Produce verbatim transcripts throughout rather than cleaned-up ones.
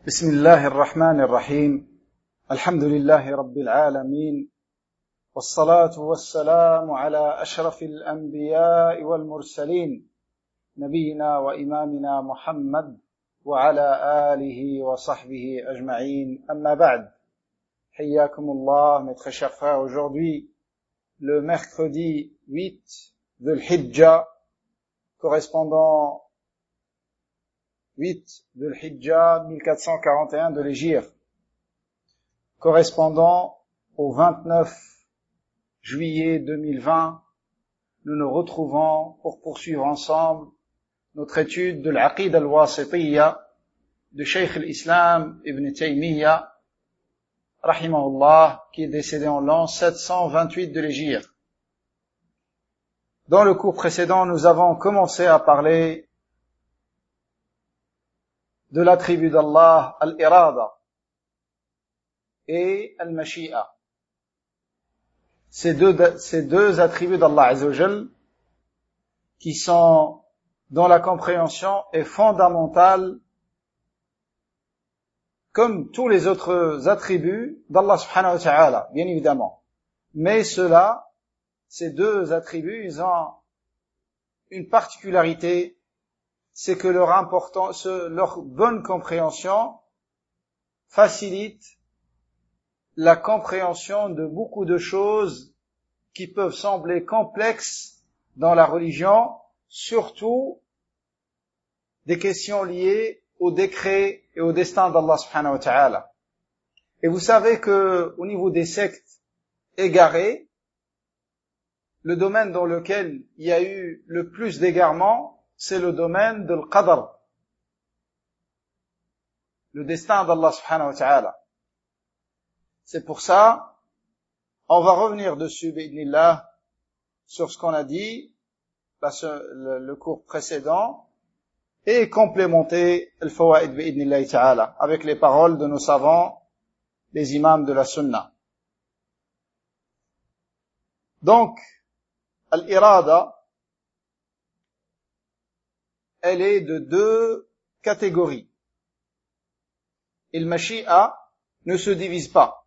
بسم الله الرحمن الرحيم الحمد لله رب العالمين والصلاة والسلام على أشرف الأنبياء والمرسلين نبينا وإمامنا محمد وعلى آله وصحبه أجمعين أما بعد حياكم الله mes très chers frères. Aujourd'hui le mercredi huit Dhul Hijjah correspondant huit Dhul Hijjah mille quatre cent quarante et un de l'Hégire, correspondant au vingt-neuf juillet deux mille vingt, nous nous retrouvons pour poursuivre ensemble notre étude de l'Aqida al-Wasitiyya de Cheikh al-Islam Ibn Taymiyyah, rahimahullah, qui est décédé en l'an sept cent vingt-huit de l'Hégire. Dans le cours précédent, nous avons commencé à parler de l'attribut d'Allah, al-irada, et al-mashi'a. Ces deux, ces deux attributs d'Allah Azza wa Jal, qui sont, dont la compréhension est fondamentale, comme tous les autres attributs d'Allah subhanahu wa ta'ala, bien évidemment. Mais ceux-là, ces deux attributs, ils ont une particularité, c'est que leur importance, leur bonne compréhension facilite la compréhension de beaucoup de choses qui peuvent sembler complexes dans la religion, surtout des questions liées au décret et au destin d'Allah subhanahu wa ta'ala. Et vous savez que, au niveau des sectes égarées, le domaine dans lequel il y a eu le plus d'égarements, c'est le domaine de l'qadr, le destin d'Allah subhanahu wa ta'ala. C'est pour ça, on va revenir dessus, bi'idhnillah, sur ce qu'on a dit, le, le cours précédent, et complémenter le fawaid bi'idhnillah ta'ala, avec les paroles de nos savants, les imams de la sunna. Donc, al-irada, elle est de deux catégories. Et le mashi'a ne se divise pas.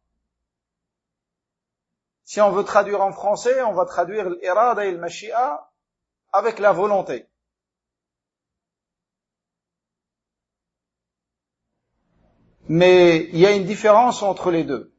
Si on veut traduire en français, on va traduire l'irada et le mashi'a avec la volonté. Mais il y a une différence entre les deux.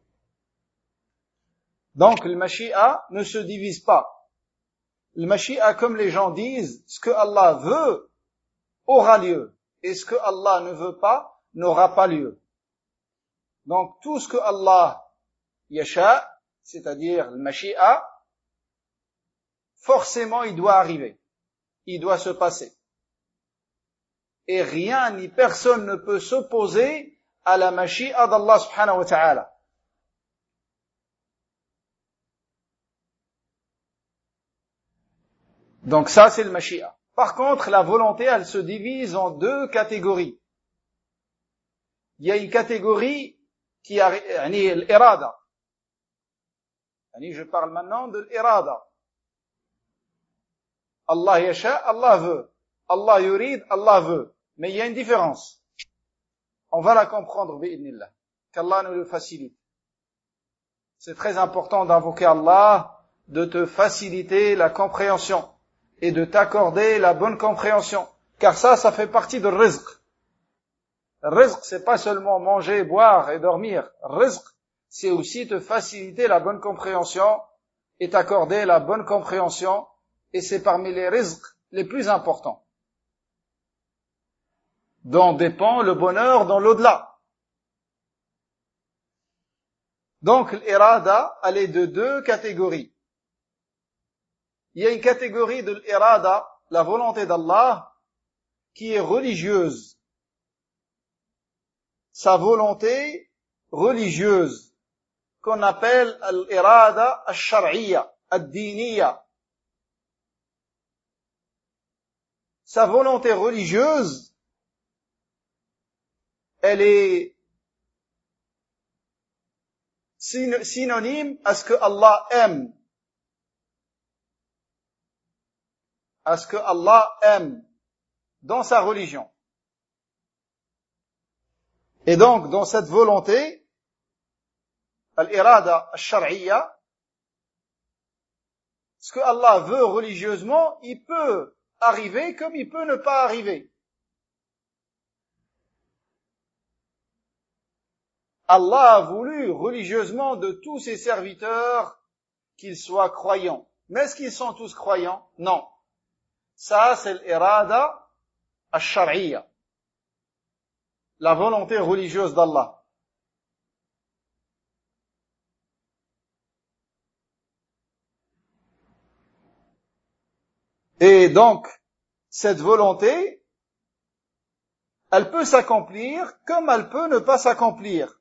Donc le mashi'a ne se divise pas. Le mashi'a, comme les gens disent, ce que Allah veut aura lieu, et ce que Allah ne veut pas n'aura pas lieu. Donc tout ce que Allah yasha, c'est-à-dire le mashi'a, forcément il doit arriver, il doit se passer. Et rien ni personne ne peut s'opposer à la mashi'a d'Allah subhanahu wa ta'ala. Donc ça c'est le mashi'a. Par contre, la volonté, elle se divise en deux catégories. Il y a une catégorie qui a, yani, l'irada. Yani, je parle maintenant de l'irada. Allah yasha, Allah veut. Allah yurid, Allah veut. Mais il y a une différence. On va la comprendre, bi'idhnillah. Qu'Allah nous le facilite. C'est très important d'invoquer Allah, de te faciliter la compréhension et de t'accorder la bonne compréhension. Car ça, ça fait partie de rizq. Rizq, c'est pas seulement manger, boire et dormir. Rizq, c'est aussi te faciliter la bonne compréhension et t'accorder la bonne compréhension. Et c'est parmi les rizq les plus importants, dont dépend le bonheur dans l'au-delà. Donc, l'irada, elle est de deux catégories. Il y a une catégorie de l'irada, la volonté d'Allah, qui est religieuse. Sa volonté religieuse, qu'on appelle l'irada al-shar'iyya, al-diniyya. Sa volonté religieuse, elle est synonyme à ce que Allah aime. À ce que Allah aime dans sa religion. Et donc, dans cette volonté, al-irada al-shar'iyya, ce que Allah veut religieusement, il peut arriver comme il peut ne pas arriver. Allah a voulu religieusement de tous ses serviteurs qu'ils soient croyants. Mais est-ce qu'ils sont tous croyants? Non. Ça, c'est l'irada al-shar'iyya, la volonté religieuse d'Allah. Et donc, cette volonté, elle peut s'accomplir comme elle peut ne pas s'accomplir.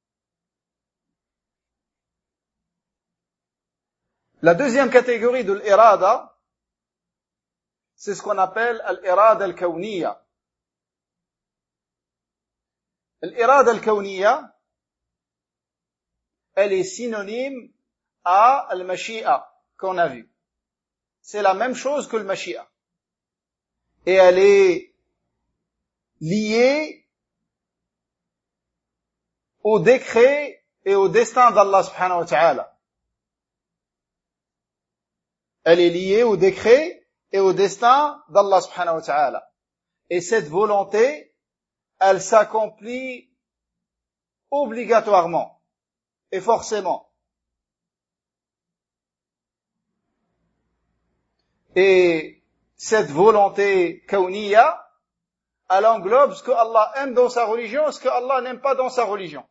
La deuxième catégorie de l'irada, c'est ce qu'on appelle l'irada al-kawniyya. L'irada al-kawniyya, elle est synonyme à al-mashi'a qu'on a vu. C'est la même chose que le mashi'a. Et elle est liée au décret et au destin d'Allah subhanahu wa ta'ala. Elle est liée au décret et au destin d'Allah subhanahu wa ta'ala. Et cette volonté, elle s'accomplit obligatoirement et forcément. Et cette volonté kawniyya, elle englobe ce que Allah aime dans sa religion et ce que Allah n'aime pas dans sa religion.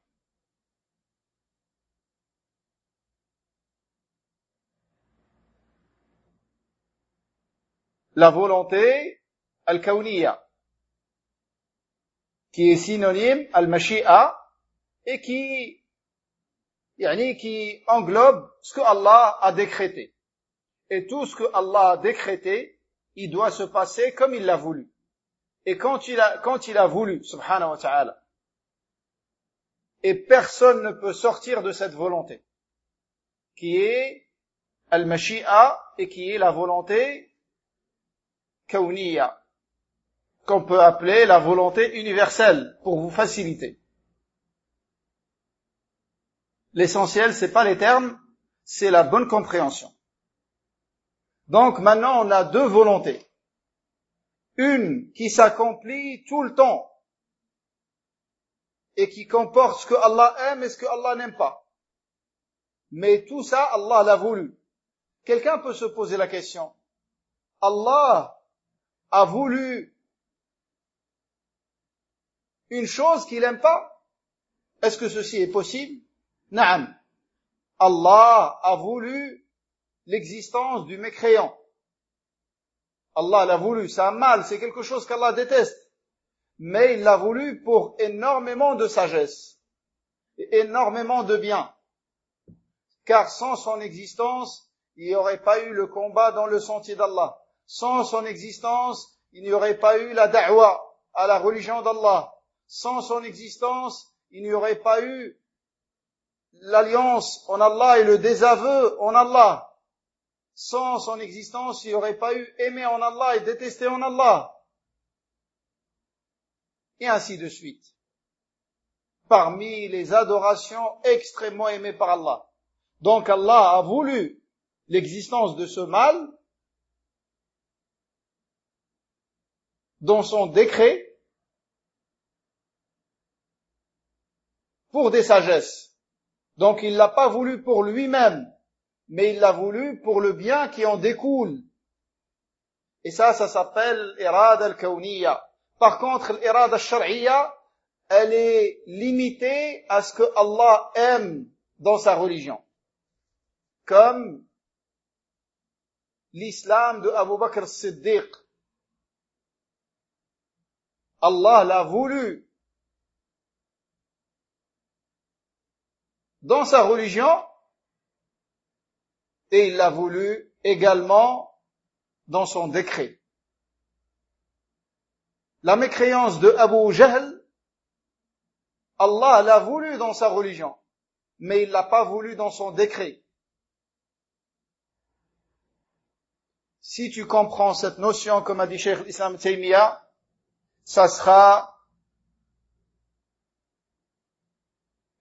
La volonté al-kawniyya, qui est synonyme al-mashi'a et qui, yani, qui englobe ce que Allah a décrété. Et tout ce que Allah a décrété, il doit se passer comme il l'a voulu. Et quand il a, quand il a voulu, subhanahu wa ta'ala. Et personne ne peut sortir de cette volonté, qui est al-mashi'a et qui est la volonté kawniyya, qu'on peut appeler la volonté universelle, pour vous faciliter. L'essentiel, c'est pas les termes, c'est la bonne compréhension. Donc maintenant, on a deux volontés. Une qui s'accomplit tout le temps et qui comporte ce que Allah aime et ce que Allah n'aime pas. Mais tout ça, Allah l'a voulu. Quelqu'un peut se poser la question. Allah a voulu une chose qu'il n'aime pas? Est-ce que ceci est possible? Naam. Allah a voulu l'existence du mécréant. Allah l'a voulu, c'est un mal, c'est quelque chose qu'Allah déteste. Mais il l'a voulu pour énormément de sagesse et énormément de bien. Car sans son existence, il n'y aurait pas eu le combat dans le sentier d'Allah. Sans son existence, il n'y aurait pas eu la da'wa à la religion d'Allah. Sans son existence, il n'y aurait pas eu l'alliance en Allah et le désaveu en Allah. Sans son existence, il n'y aurait pas eu aimer en Allah et détester en Allah. Et ainsi de suite. Parmi les adorations extrêmement aimées par Allah. Donc Allah a voulu l'existence de ce mal dans son décret pour des sagesses. Donc il l'a pas voulu pour lui-même, mais il l'a voulu pour le bien qui en découle. Et ça, ça s'appelle l'irada al-kawniyya. Par contre, l'irada al-shar'iyya, elle est limitée à ce que Allah aime dans sa religion. Comme l'islam de Abu Bakr as-Siddiq. Allah l'a voulu dans sa religion et il l'a voulu également dans son décret. La mécréance de Abu Jahl, Allah l'a voulu dans sa religion, mais il l'a pas voulu dans son décret. Si tu comprends cette notion, comme a dit Cheikh l'Islam Taymiyyah, ça sera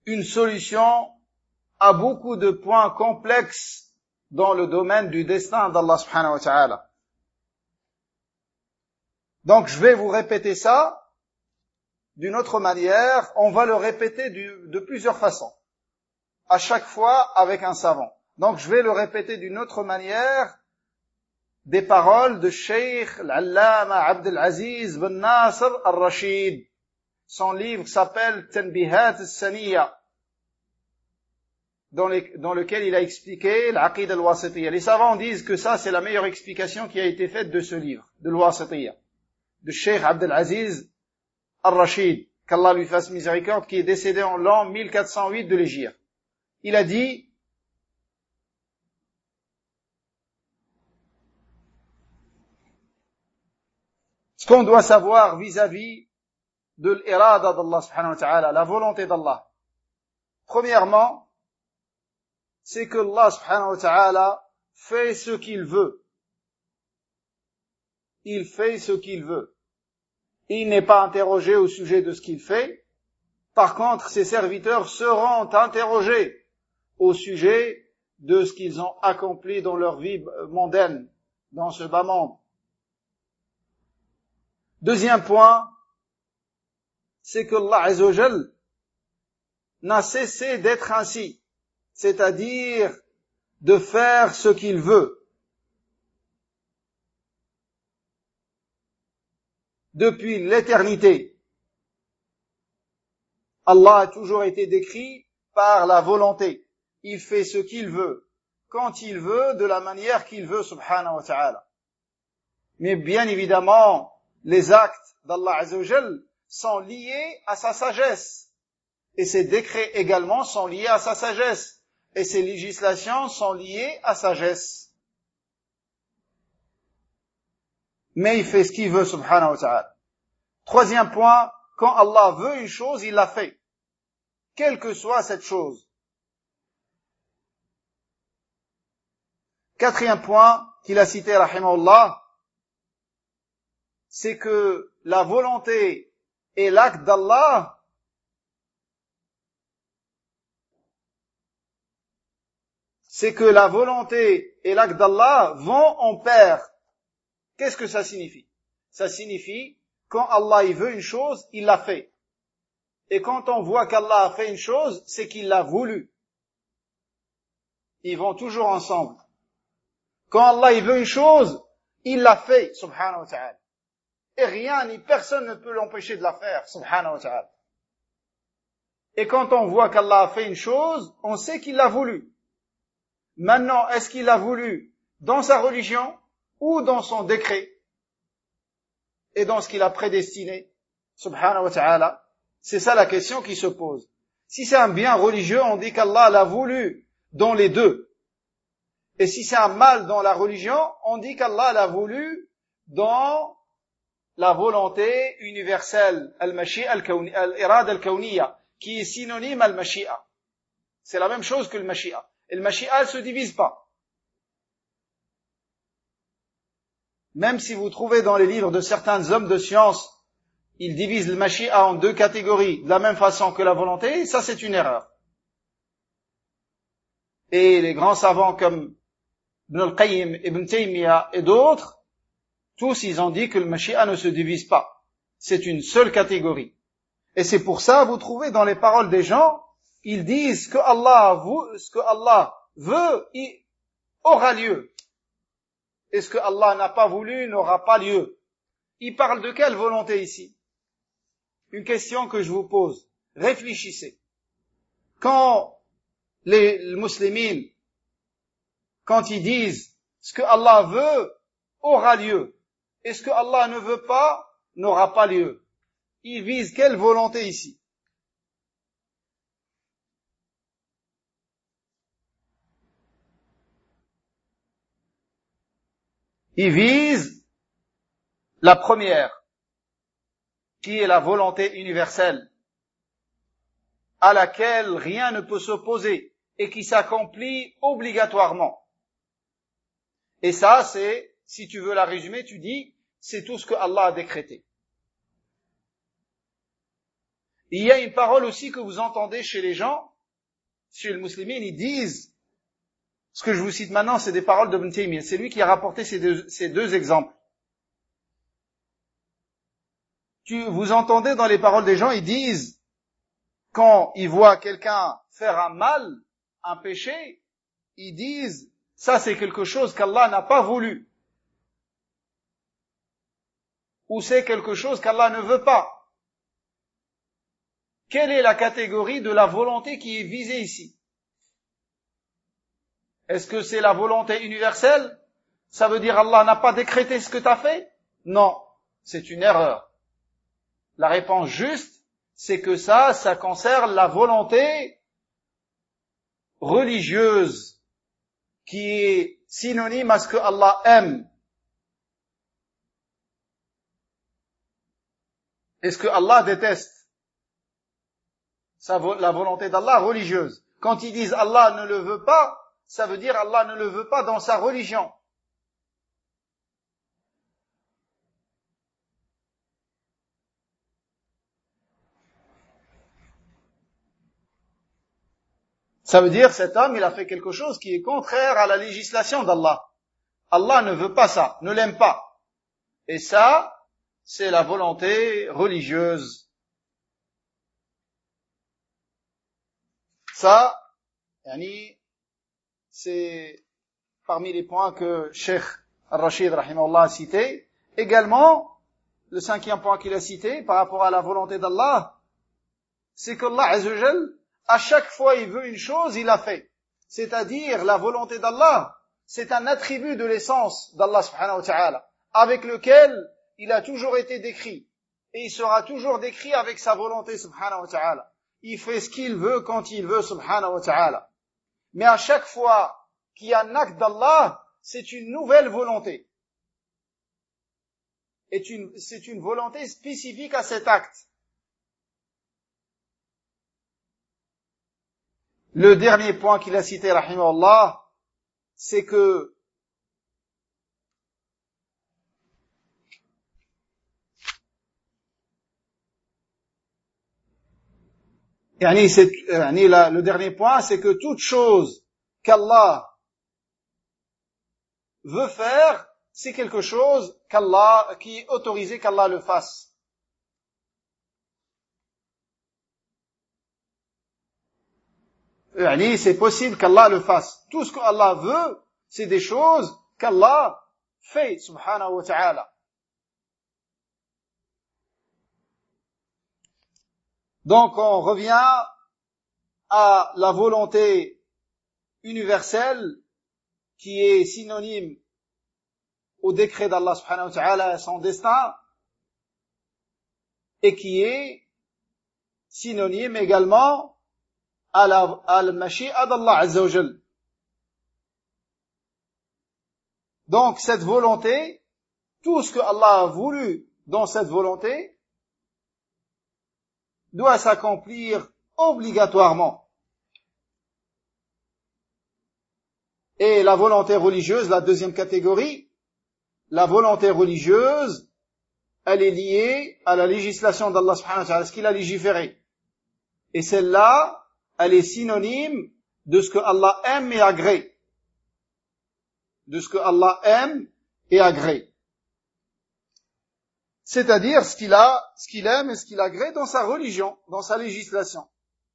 une solution à beaucoup de points complexes dans le domaine du destin d'Allah subhanahu wa ta'ala. Donc je vais vous répéter ça d'une autre manière, on va le répéter du, de plusieurs façons, à chaque fois avec un savant. Donc je vais le répéter d'une autre manière, des paroles de Cheikh Al-Allama Abdel Aziz Ben Nasr Al-Rashid. Son livre s'appelle Tanbihat Al-Saniya, dans, les, dans lequel il a expliqué l'Aqid Al-Wasitiyya. Les savants disent que ça, c'est la meilleure explication qui a été faite de ce livre, de l'Wasitiyya, de Cheikh Abdel Aziz Al-Rashid, qu'Allah lui fasse miséricorde, qui est décédé en l'an mille quatre cent huit de l'Hégire. Il a dit, ce qu'on doit savoir vis-à-vis de l'irada d'Allah subhanahu wa ta'ala, la volonté d'Allah. Premièrement, c'est que Allah subhanahu wa ta'ala fait ce qu'il veut. Il fait ce qu'il veut. Il n'est pas interrogé au sujet de ce qu'il fait. Par contre, ses serviteurs seront interrogés au sujet de ce qu'ils ont accompli dans leur vie mondaine, dans ce bas monde. Deuxième point, c'est que Allah Azza wa Jal n'a cessé d'être ainsi, c'est-à-dire de faire ce qu'il veut. Depuis l'éternité, Allah a toujours été décrit par la volonté. Il fait ce qu'il veut, quand il veut, de la manière qu'il veut, subhanahu wa ta'ala. Mais bien évidemment, les actes d'Allah Azza wa Jal sont liés à sa sagesse. Et ses décrets également sont liés à sa sagesse. Et ses législations sont liées à sa sagesse. Mais il fait ce qu'il veut, subhanahu wa ta'ala. Troisième point, quand Allah veut une chose, il la fait. Quelle que soit cette chose. Quatrième point qu'il a cité, rahimahullah, c'est que la volonté et l'acte d'Allah c'est que la volonté et l'acte d'Allah vont en pair. Qu'est-ce que ça signifie? Ça signifie, quand Allah il veut une chose, il l'a fait. Et quand on voit qu'Allah a fait une chose, c'est qu'il l'a voulu. Ils vont toujours ensemble. Quand Allah il veut une chose, il l'a fait, subhanahu wa ta'ala. Et rien ni personne ne peut l'empêcher de la faire, subhanahu wa ta'ala. Et quand on voit qu'Allah a fait une chose, on sait qu'il l'a voulu. Maintenant, est-ce qu'il l'a voulu dans sa religion ou dans son décret et dans ce qu'il a prédestiné, subhanahu wa ta'ala? C'est ça la question qui se pose. Si c'est un bien religieux, on dit qu'Allah l'a voulu dans les deux. Et si c'est un mal dans la religion, on dit qu'Allah l'a voulu dans la volonté universelle, al-mashi'a al-irada al-kawniyya, qui est synonyme al-mashi'a. C'est la même chose que le mashi'a. Et le mashi'a, elle se divise pas. Même si vous trouvez dans les livres de certains hommes de science, ils divisent le mashi'a en deux catégories, de la même façon que la volonté, ça c'est une erreur. Et les grands savants comme Ibn al-Qayyim, Ibn Taymiyyah et d'autres, tous ils ont dit que le mashi'a ne se divise pas. C'est une seule catégorie. Et c'est pour ça, vous trouvez dans les paroles des gens, ils disent que Allah, ce que Allah veut, il aura lieu. Et ce que Allah n'a pas voulu n'aura pas lieu. Ils parlent de quelle volonté ici? Une question que je vous pose. Réfléchissez. Quand les, les musulmans, quand ils disent ce que Allah veut aura lieu, et ce que Allah ne veut pas n'aura pas lieu, ils visent quelle volonté ici? Ils visent la première, qui est la volonté universelle, à laquelle rien ne peut s'opposer et qui s'accomplit obligatoirement. Et ça, c'est, si tu veux la résumer, tu dis, c'est tout ce que Allah a décrété. Il y a une parole aussi que vous entendez chez les gens, chez les musulmans, ils disent, ce que je vous cite maintenant, c'est des paroles d'Ibn Taymiyyah. C'est lui qui a rapporté ces deux, ces deux exemples. Tu, vous entendez dans les paroles des gens, ils disent, quand ils voient quelqu'un faire un mal, un péché, ils disent, ça c'est quelque chose qu'Allah n'a pas voulu. Ou c'est quelque chose qu'Allah ne veut pas. Quelle est la catégorie de la volonté qui est visée ici? Est-ce que c'est la volonté universelle? Ça veut dire Allah n'a pas décrété ce que tu as fait? Non, c'est une erreur. La réponse juste, c'est que ça, ça concerne la volonté religieuse, qui est synonyme à ce que Allah aime. Et ce que Allah déteste. Ça, la volonté d'Allah religieuse. Quand ils disent Allah ne le veut pas, ça veut dire Allah ne le veut pas dans sa religion. Ça veut dire cet homme, il a fait quelque chose qui est contraire à la législation d'Allah. Allah ne veut pas ça, ne l'aime pas. Et ça, c'est la volonté religieuse. Ça, yani, c'est parmi les points que Cheikh Al-Rashid rahimahullah a cité. Également, le cinquième point qu'il a cité par rapport à la volonté d'Allah, c'est qu'Allah Azzawajal, à chaque fois il veut une chose, il l'a fait. C'est-à-dire, la volonté d'Allah, c'est un attribut de l'essence d'Allah subhanahu wa ta'ala, avec lequel il a toujours été décrit. Et il sera toujours décrit avec sa volonté subhanahu wa ta'ala. Il fait ce qu'il veut quand il veut subhanahu wa ta'ala. Mais à chaque fois qu'il y a un acte d'Allah, c'est une nouvelle volonté. Et c'est une volonté spécifique à cet acte. Le dernier point qu'il a cité, rahimahullah, c'est que Yani, c'est, yani, la, le dernier point, c'est que toute chose qu'Allah veut faire, c'est quelque chose qu'Allah, qui est autorisé qu'Allah le fasse. Yani, c'est possible qu'Allah le fasse. Tout ce qu'Allah veut, c'est des choses qu'Allah fait, subhanahu wa ta'ala. Donc, on revient à la volonté universelle qui est synonyme au décret d'Allah subhanahu wa ta'ala et son destin et qui est synonyme également à la, à la mashi'a d'Allah azza wa jal. Donc, cette volonté, tout ce que Allah a voulu dans cette volonté, doit s'accomplir obligatoirement. Et la volonté religieuse, la deuxième catégorie, la volonté religieuse, elle est liée à la législation d'Allah subhanahu wa ta'ala, ce qu'il a légiféré. Et celle-là, elle est synonyme de ce que Allah aime et agrée. De ce que Allah aime et agrée. C'est-à-dire ce qu'il a, ce qu'il aime et ce qu'il agrée dans sa religion, dans sa législation.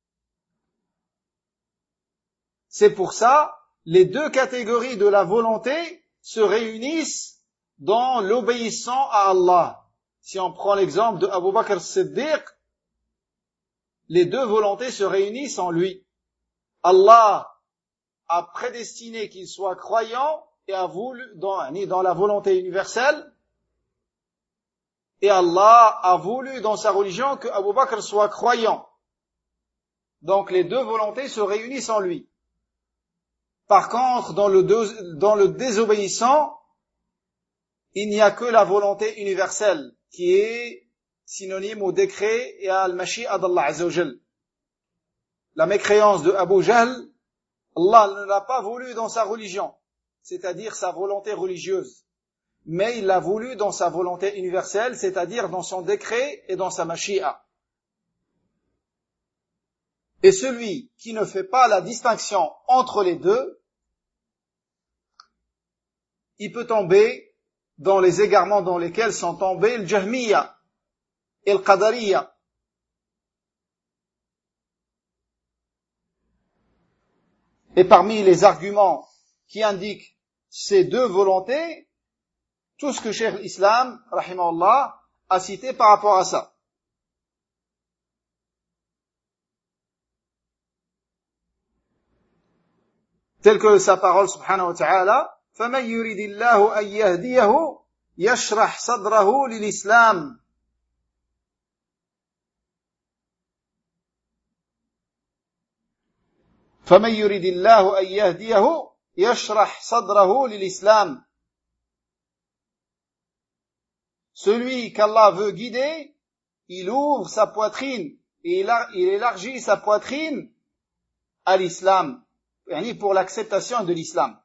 C'est pour ça, les deux catégories de la volonté se réunissent dans l'obéissant à Allah. Si on prend l'exemple de Abu Bakr as-Siddiq, les deux volontés se réunissent en lui. Allah a prédestiné qu'il soit croyant et a voulu, dans, dans la volonté universelle, et Allah a voulu dans sa religion que Abu Bakr soit croyant. Donc les deux volontés se réunissent en lui. Par contre, dans le, deux, dans le désobéissant, il n'y a que la volonté universelle qui est synonyme au décret et à al-mashi'a d'Allah azza wa jal. La mécréance de Abu Jahl, Allah ne l'a pas voulu dans sa religion, c'est-à-dire sa volonté religieuse. Mais il l'a voulu dans sa volonté universelle, c'est-à-dire dans son décret et dans sa mashi'a. Et celui qui ne fait pas la distinction entre les deux, il peut tomber dans les égarements dans lesquels sont tombés le Jahmiya et le Qadariya. Et parmi les arguments qui indiquent ces deux volontés, tout ce que Cheikh l'Islam, rahimahullah, a cité par rapport à ça. Tel que sa parole subhanahu wa ta'ala, فَمَنْ يُرِدِ اللَّهُ أَنْ يَهْدِيَهُ يَشْرَحْ صَدْرَهُ لِلْإِسْلَامِ. فَمَنْ يُرِدِ اللَّهُ أَنْ يَهْدِيَهُ يَشْرَحْ صَدْرَهُ لِلْإِسْلَامِ. Celui qu'Allah veut guider, il ouvre sa poitrine et il élargit sa poitrine à l'islam, pour l'acceptation de l'islam.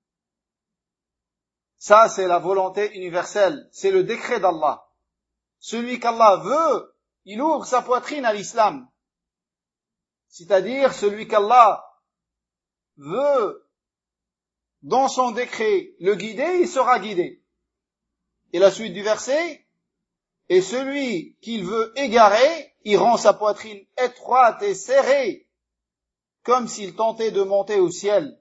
Ça, c'est la volonté universelle, c'est le décret d'Allah. Celui qu'Allah veut, il ouvre sa poitrine à l'islam. C'est-à-dire, celui qu'Allah veut, dans son décret, le guider, il sera guidé. Et la suite du verset, et celui qu'il veut égarer, il rend sa poitrine étroite et serrée, comme s'il tentait de monter au ciel.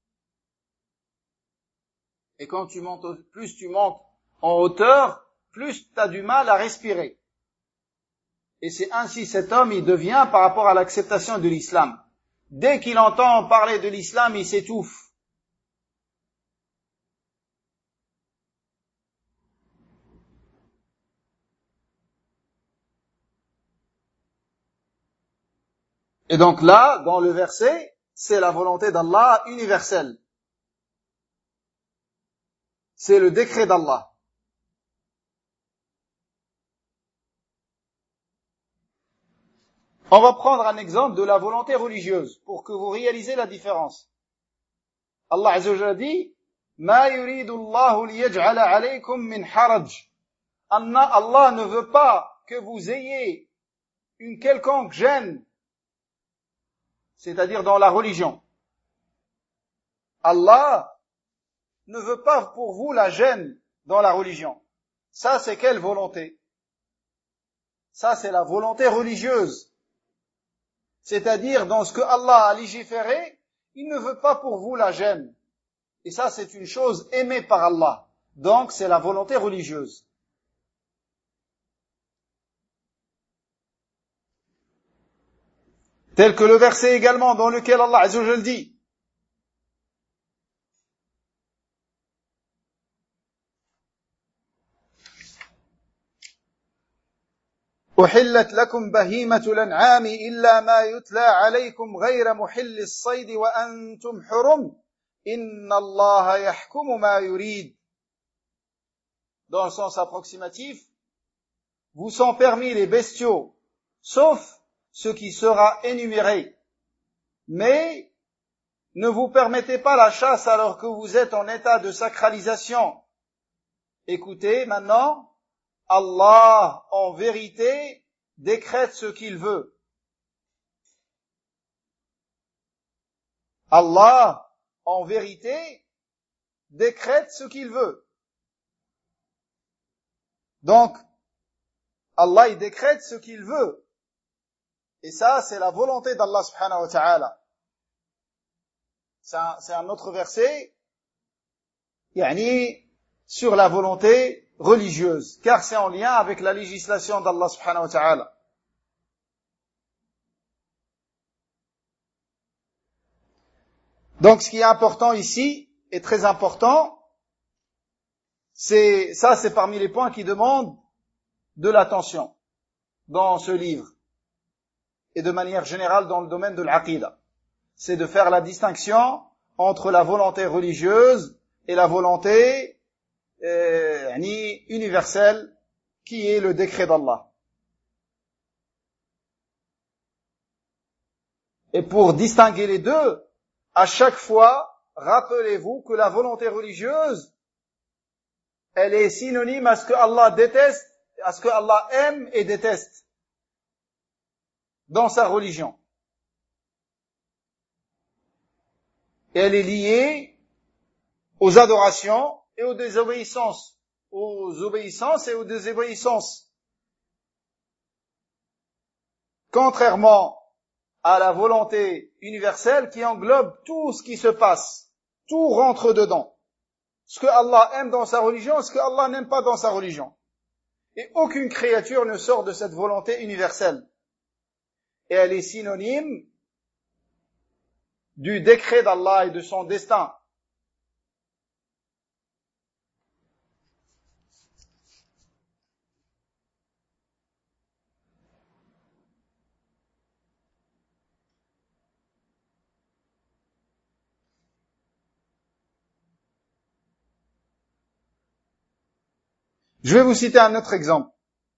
Et quand tu montes, plus tu montes en hauteur, plus tu as du mal à respirer. Et c'est ainsi cet homme, il devient par rapport à l'acceptation de l'islam. Dès qu'il entend parler de l'islam, il s'étouffe. Et donc là, dans le verset, c'est la volonté d'Allah universelle. C'est le décret d'Allah. On va prendre un exemple de la volonté religieuse pour que vous réalisez la différence. Allah Azza wa Jalla dit: "Ma yuridu Allahu liyaj'ala alaykum min haraj." Allah ne veut pas que vous ayez une quelconque gêne, c'est-à-dire dans la religion. Allah ne veut pas pour vous la gêne dans la religion. Ça, c'est quelle volonté? Ça, c'est la volonté religieuse. C'est-à-dire, dans ce que Allah a légiféré, il ne veut pas pour vous la gêne. Et ça, c'est une chose aimée par Allah. Donc, c'est la volonté religieuse. Tel que le verset également dans lequel Allah Azza wa Jalla dit: أحلت لكم بهيمة الأنعام إلا ما يتلى عليكم غير محل الصيد وأنتم حرم إن الله يحكم ما يريد. Dans le sens approximatif, vous sont permis les bestiaux, sauf ce qui sera énuméré. Mais ne vous permettez pas la chasse alors que vous êtes en état de sacralisation. Écoutez maintenant, Allah, en vérité, décrète ce qu'il veut. Allah, en vérité, décrète ce qu'il veut. Donc, Allah, il décrète ce qu'il veut. Et ça, c'est la volonté d'Allah subhanahu wa ta'ala. C'est un, c'est un autre verset, yani, sur la volonté religieuse, car c'est en lien avec la législation d'Allah subhanahu wa ta'ala. Donc, ce qui est important ici, est très important, c'est, ça c'est parmi les points qui demandent de l'attention dans ce livre, et de manière générale dans le domaine de l'aqida. C'est de faire la distinction entre la volonté religieuse et la volonté Euh, universel, qui est le décret d'Allah. Et pour distinguer les deux, à chaque fois, rappelez-vous que la volonté religieuse, elle est synonyme à ce que Allah déteste, à ce que Allah aime et déteste dans sa religion. Et elle est liée aux adorations et aux désobéissances, aux obéissances et aux désobéissances. Contrairement à la volonté universelle qui englobe tout ce qui se passe, tout rentre dedans. Ce que Allah aime dans sa religion, ce que Allah n'aime pas dans sa religion. Et aucune créature ne sort de cette volonté universelle. Et elle est synonyme du décret d'Allah et de son destin. Je vais vous citer un autre exemple.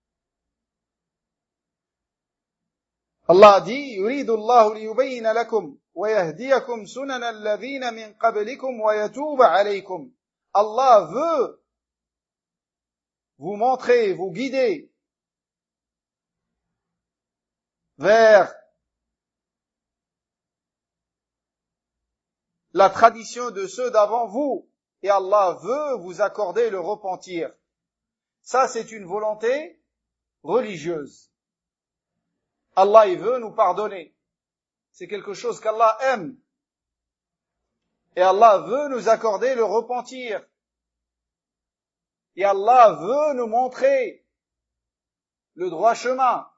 Allah dit, يريد الله ليبين لكم ويهديكم سنن الذين من قبلكم ويتوب عليكم. Allah veut vous montrer, vous guider vers la tradition de ceux d'avant vous, et Allah veut vous accorder le repentir. Ça, c'est une volonté religieuse. Allah, il veut nous pardonner. C'est quelque chose qu'Allah aime. Et Allah veut nous accorder le repentir. Et Allah veut nous montrer le droit chemin.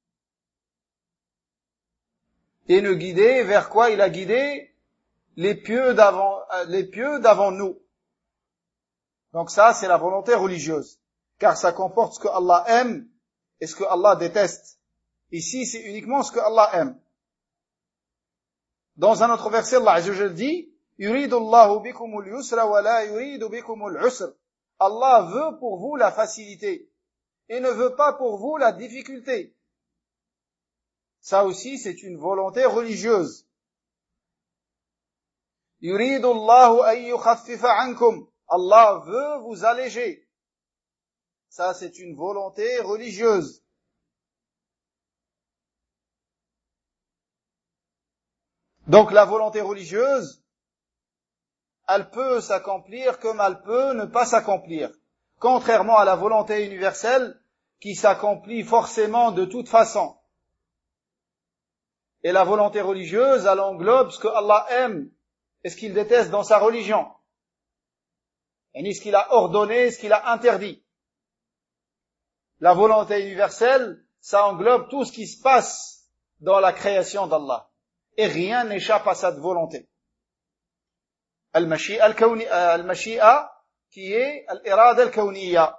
Et nous guider vers quoi il a guidé les pieux d'avant, les pieux d'avant nous. Donc ça, c'est la volonté religieuse. Car ça comporte ce que Allah aime et ce que Allah déteste. Ici, c'est uniquement ce que Allah aime. Dans un autre verset, Allah Azza wa Jalla dit, يُرِيدُ اللَّهُ بِكُمُ الْيُسْرَ وَلَا يُرِيدُ بِكُمُ الْعُسْرَ. Allah veut pour vous la facilité et ne veut pas pour vous la difficulté. Ça aussi, c'est une volonté religieuse. يُرِيدُ اللَّهُ أَن يُخَفِّفَ عَنْكُمْ. Allah veut vous alléger. Ça, c'est une volonté religieuse. Donc la volonté religieuse, elle peut s'accomplir comme elle peut ne pas s'accomplir. Contrairement à la volonté universelle qui s'accomplit forcément de toute façon. Et la volonté religieuse, elle englobe ce que Allah aime et ce qu'il déteste dans sa religion. Et ni ce qu'il a ordonné, ce qu'il a interdit. La volonté universelle, ça englobe tout ce qui se passe dans la création d'Allah. Et rien n'échappe à cette volonté. Al-Mashi'a al-Mashi'a qui est al-Irada al-Kawniyya.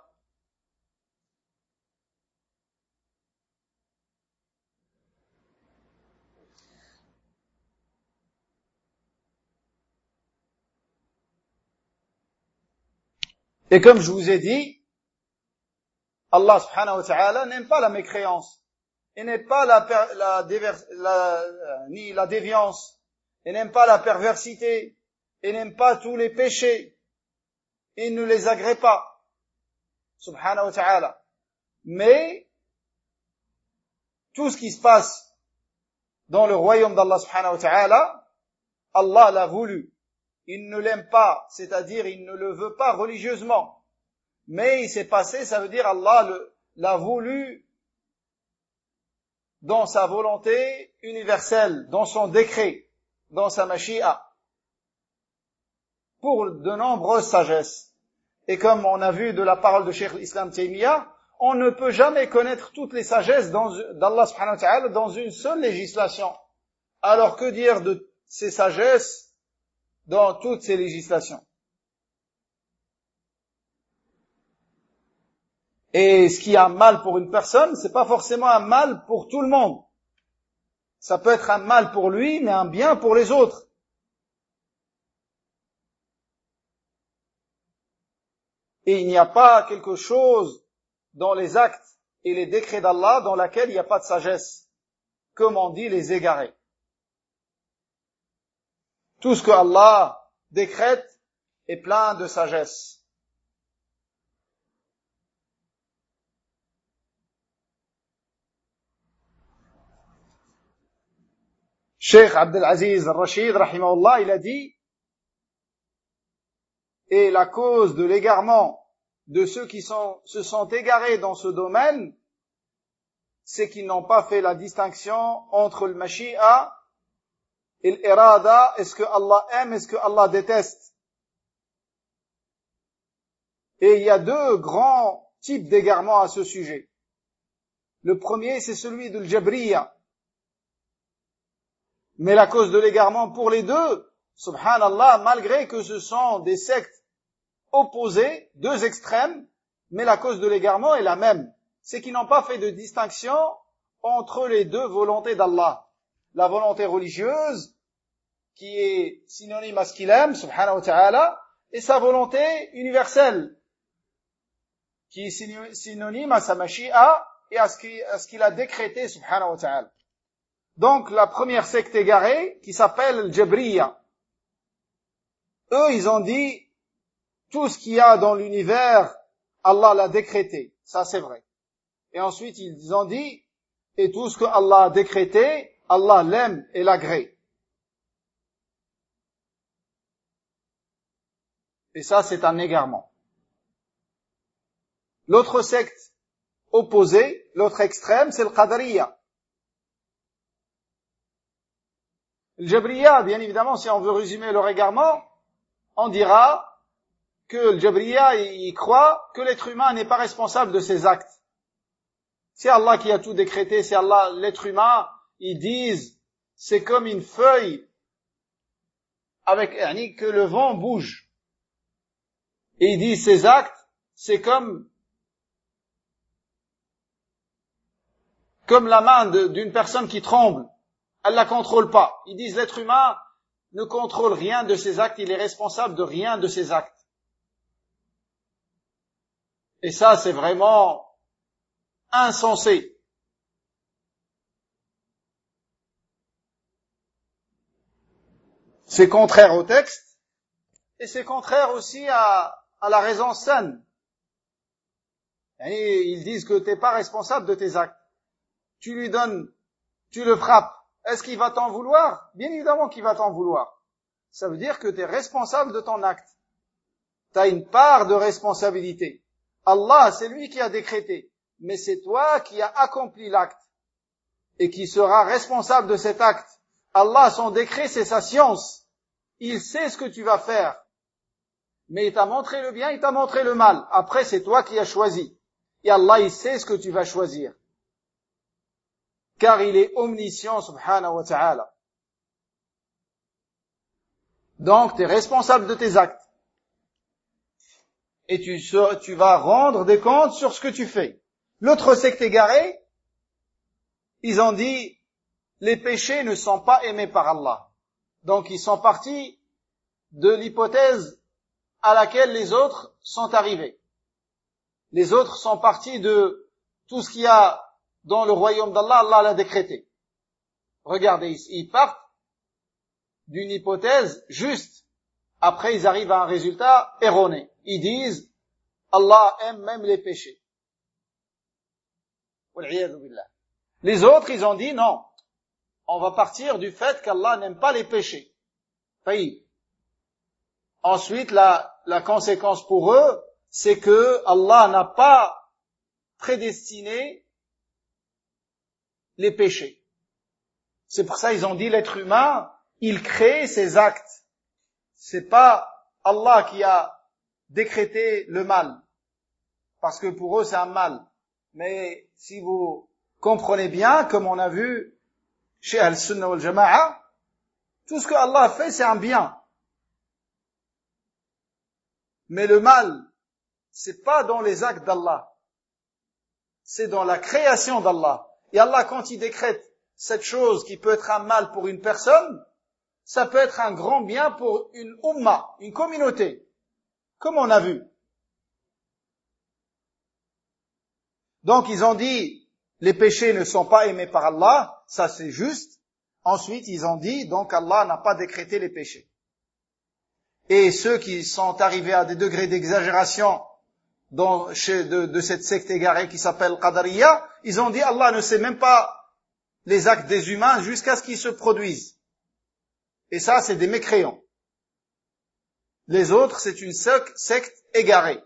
Et comme je vous ai dit, Allah subhanahu wa ta'ala n'aime pas la mécréance. Il n'aime pas la, la, déver, la, ni la déviance. Il n'aime pas la perversité. Il n'aime pas tous les péchés. Il ne les agrée pas. Subhanahu wa ta'ala. Mais, tout ce qui se passe dans le royaume d'Allah subhanahu wa ta'ala, Allah l'a voulu. Il ne l'aime pas, c'est-à-dire il ne le veut pas religieusement. Mais il s'est passé, ça veut dire Allah le, l'a voulu dans sa volonté universelle, dans son décret, dans sa mashi'a, pour de nombreuses sagesses. Et comme on a vu de la parole de Cheikh l'Islam Taymiyyah, on ne peut jamais connaître toutes les sagesses d'Allah subhanahu wa ta'ala dans une seule législation. Alors que dire de ces sagesses dans toutes ces législations? Et ce qui est un mal pour une personne, c'est pas forcément un mal pour tout le monde. Ça peut être un mal pour lui, mais un bien pour les autres. Et il n'y a pas quelque chose dans les actes et les décrets d'Allah dans laquelle il n'y a pas de sagesse. Comme on dit les égarés. Tout ce que Allah décrète est plein de sagesse. Cheikh Abdel Aziz al-Rashid, rahimahullah, il a dit, Et la cause de l'égarement de ceux qui sont, se sont égarés dans ce domaine, c'est qu'ils n'ont pas fait la distinction entre le mashi'a et l'irada. Est-ce que Allah aime, est-ce que Allah déteste? Et il y a deux grands types d'égarements à ce sujet. Le premier, c'est celui de l'Jabriya. Mais la cause de l'égarement pour les deux, subhanallah, malgré que ce sont des sectes opposées, deux extrêmes, mais la cause de l'égarement est la même. C'est qu'ils n'ont pas fait de distinction entre les deux volontés d'Allah. La volonté religieuse, qui est synonyme à ce qu'il aime, subhanahu wa ta'ala, et sa volonté universelle, qui est synonyme à sa mashi'a et à ce qu'il a décrété, subhanahu wa ta'ala. Donc, la première secte égarée, qui s'appelle Jabriya, eux, ils ont dit, tout ce qu'il y a dans l'univers, Allah l'a décrété. Ça, c'est vrai. Et ensuite, ils ont dit, et tout ce que Allah a décrété, Allah l'aime et l'agrée. Et ça, c'est un égarement. L'autre secte opposée, l'autre extrême, c'est le Qadariya. Le Jabriya, bien évidemment, si on veut résumer leur égarement, on dira que le Jabriya, il croit que l'être humain n'est pas responsable de ses actes. C'est Allah qui a tout décrété, c'est Allah, l'être humain, ils disent, c'est comme une feuille avec, que le vent bouge. Et ils disent, ces actes, c'est comme, comme la main de, d'une personne qui tremble. Elle la contrôle pas. Ils disent, l'être humain ne contrôle rien de ses actes, il est responsable de rien de ses actes. Et ça, c'est vraiment insensé. C'est contraire au texte, et c'est contraire aussi à, à la raison saine. Et ils disent que t'es pas responsable de tes actes. Tu lui donnes, tu le frappes. Est-ce qu'il va t'en vouloir? Bien évidemment qu'il va t'en vouloir. Ça veut dire que tu es responsable de ton acte. Tu as une part de responsabilité. Allah, c'est lui qui a décrété. Mais c'est toi qui as accompli l'acte. Et qui sera responsable de cet acte. Allah, son décret, c'est sa science. Il sait ce que tu vas faire. Mais il t'a montré le bien, il t'a montré le mal. Après, c'est toi qui as choisi. Et Allah, il sait ce que tu vas choisir. Car il est omniscient, subhanahu wa ta'ala. Donc, tu es responsable de tes actes. Et tu, tu vas rendre des comptes sur ce que tu fais. L'autre secte égarée, ils ont dit, les péchés ne sont pas aimés par Allah. Donc, ils sont partis de l'hypothèse à laquelle les autres sont arrivés. Les autres sont partis de tout ce qu'il y a dans le royaume d'Allah, Allah l'a décrété. Regardez, ils partent d'une hypothèse juste. Après, ils arrivent à un résultat erroné. Ils disent, Allah aime même les péchés. Les autres, ils ont dit, non, on va partir du fait qu'Allah n'aime pas les péchés. Oui. Ensuite, la, la conséquence pour eux, c'est que Allah n'a pas prédestiné les péchés. C'est pour ça ils ont dit l'être humain, il crée ses actes. C'est pas Allah qui a décrété le mal. Parce que pour eux c'est un mal. Mais si vous comprenez bien, comme on a vu chez Al-Sunnah wal Jama'a, tout ce que Allah fait c'est un bien. Mais le mal, c'est pas dans les actes d'Allah. C'est dans la création d'Allah. Et Allah, quand il décrète cette chose qui peut être un mal pour une personne, ça peut être un grand bien pour une umma, une communauté, comme on a vu. Donc ils ont dit, les péchés ne sont pas aimés par Allah, ça c'est juste. Ensuite ils ont dit, donc Allah n'a pas décrété les péchés. Et ceux qui sont arrivés à des degrés d'exagération dans, chez, de, de cette secte égarée qui s'appelle Qadariya, ils ont dit Allah ne sait même pas les actes des humains jusqu'à ce qu'ils se produisent. Et ça, c'est des mécréants. Les autres, c'est une secte égarée.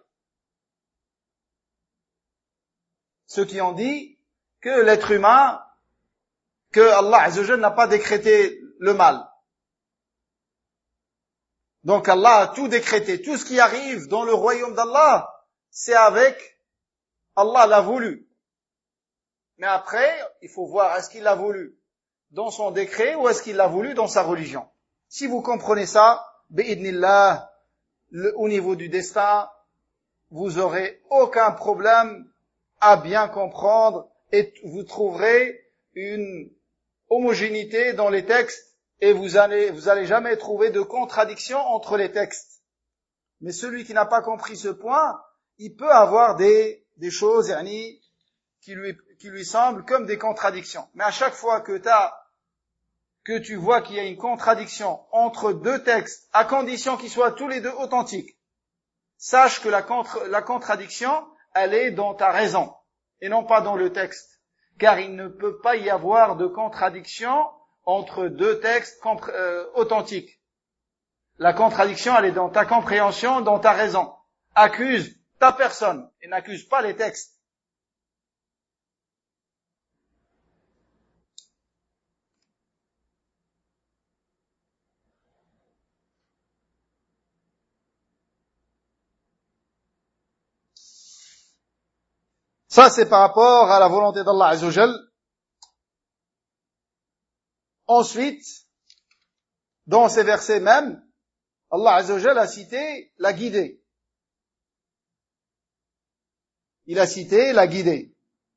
Ceux qui ont dit que l'être humain, que Allah Azza wa Jalla n'a pas décrété le mal. Donc Allah a tout décrété. Tout ce qui arrive dans le royaume d'Allah, c'est avec Allah l'a voulu. Mais après, il faut voir, est-ce qu'il l'a voulu dans son décret ou est-ce qu'il l'a voulu dans sa religion? Si vous comprenez ça, bi'idnillah, au niveau du destin, vous aurez aucun problème à bien comprendre et vous trouverez une homogénéité dans les textes et vous allez, vous allez jamais trouver de contradiction entre les textes. Mais celui qui n'a pas compris ce point, il peut avoir des, des choses, yani, qui lui, qui lui semblent comme des contradictions. Mais à chaque fois que t'as, que tu vois qu'il y a une contradiction entre deux textes, à condition qu'ils soient tous les deux authentiques, sache que la, contre, la contradiction, elle est dans ta raison, et non pas dans le texte. Car il ne peut pas y avoir de contradiction entre deux textes contre, euh, authentiques. La contradiction, elle est dans ta compréhension, dans ta raison. Accuse ta personne, et n'accuse pas les textes. Ça, c'est par rapport à la volonté d'Allah Azza wa Jal. Ensuite, dans ces versets même, Allah Azza wa Jal a cité la guidée. Il a cité la guidée.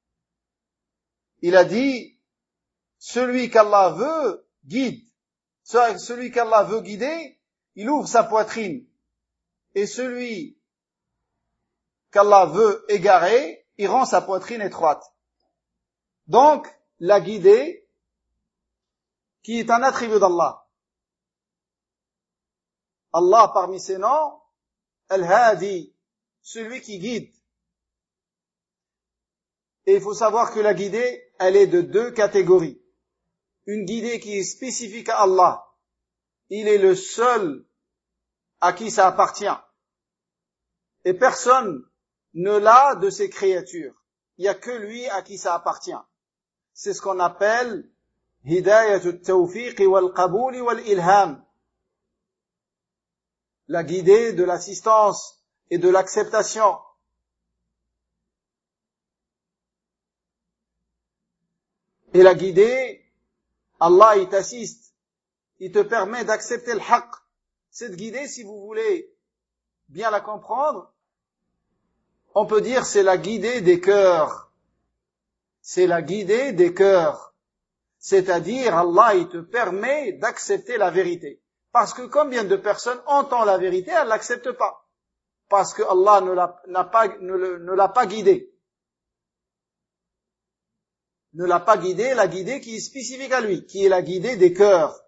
Il a dit, celui qu'Allah veut, guide. Celui qu'Allah veut guider, il ouvre sa poitrine. Et celui qu'Allah veut égarer, il rend sa poitrine étroite. Donc, la guidée, qui est un attribut d'Allah. Allah, parmi ses noms, Al-Hadi, celui qui guide. Et il faut savoir que la guidée, elle est de deux catégories. Une guidée qui est spécifique à Allah. Il est le seul à qui ça appartient. Et personne ne l'a de ses créatures. Il n'y a que lui à qui ça appartient. C'est ce qu'on appelle Hidayatut tawfiq wal qaboul wal ilham. La guidée de l'assistance et de l'acceptation. Et la guidée, Allah il t'assiste. Il te permet d'accepter le haqq. Cette guidée, si vous voulez bien la comprendre, on peut dire c'est la guidée des cœurs. C'est la guidée des cœurs. C'est-à-dire, Allah, il te permet d'accepter la vérité. Parce que combien de personnes entendent la vérité, elles ne l'acceptent pas. Parce que Allah ne l'a, n'a pas, ne, ne l'a pas guidé. Ne l'a pas guidé, la guidée qui est spécifique à lui, qui est la guidée des cœurs.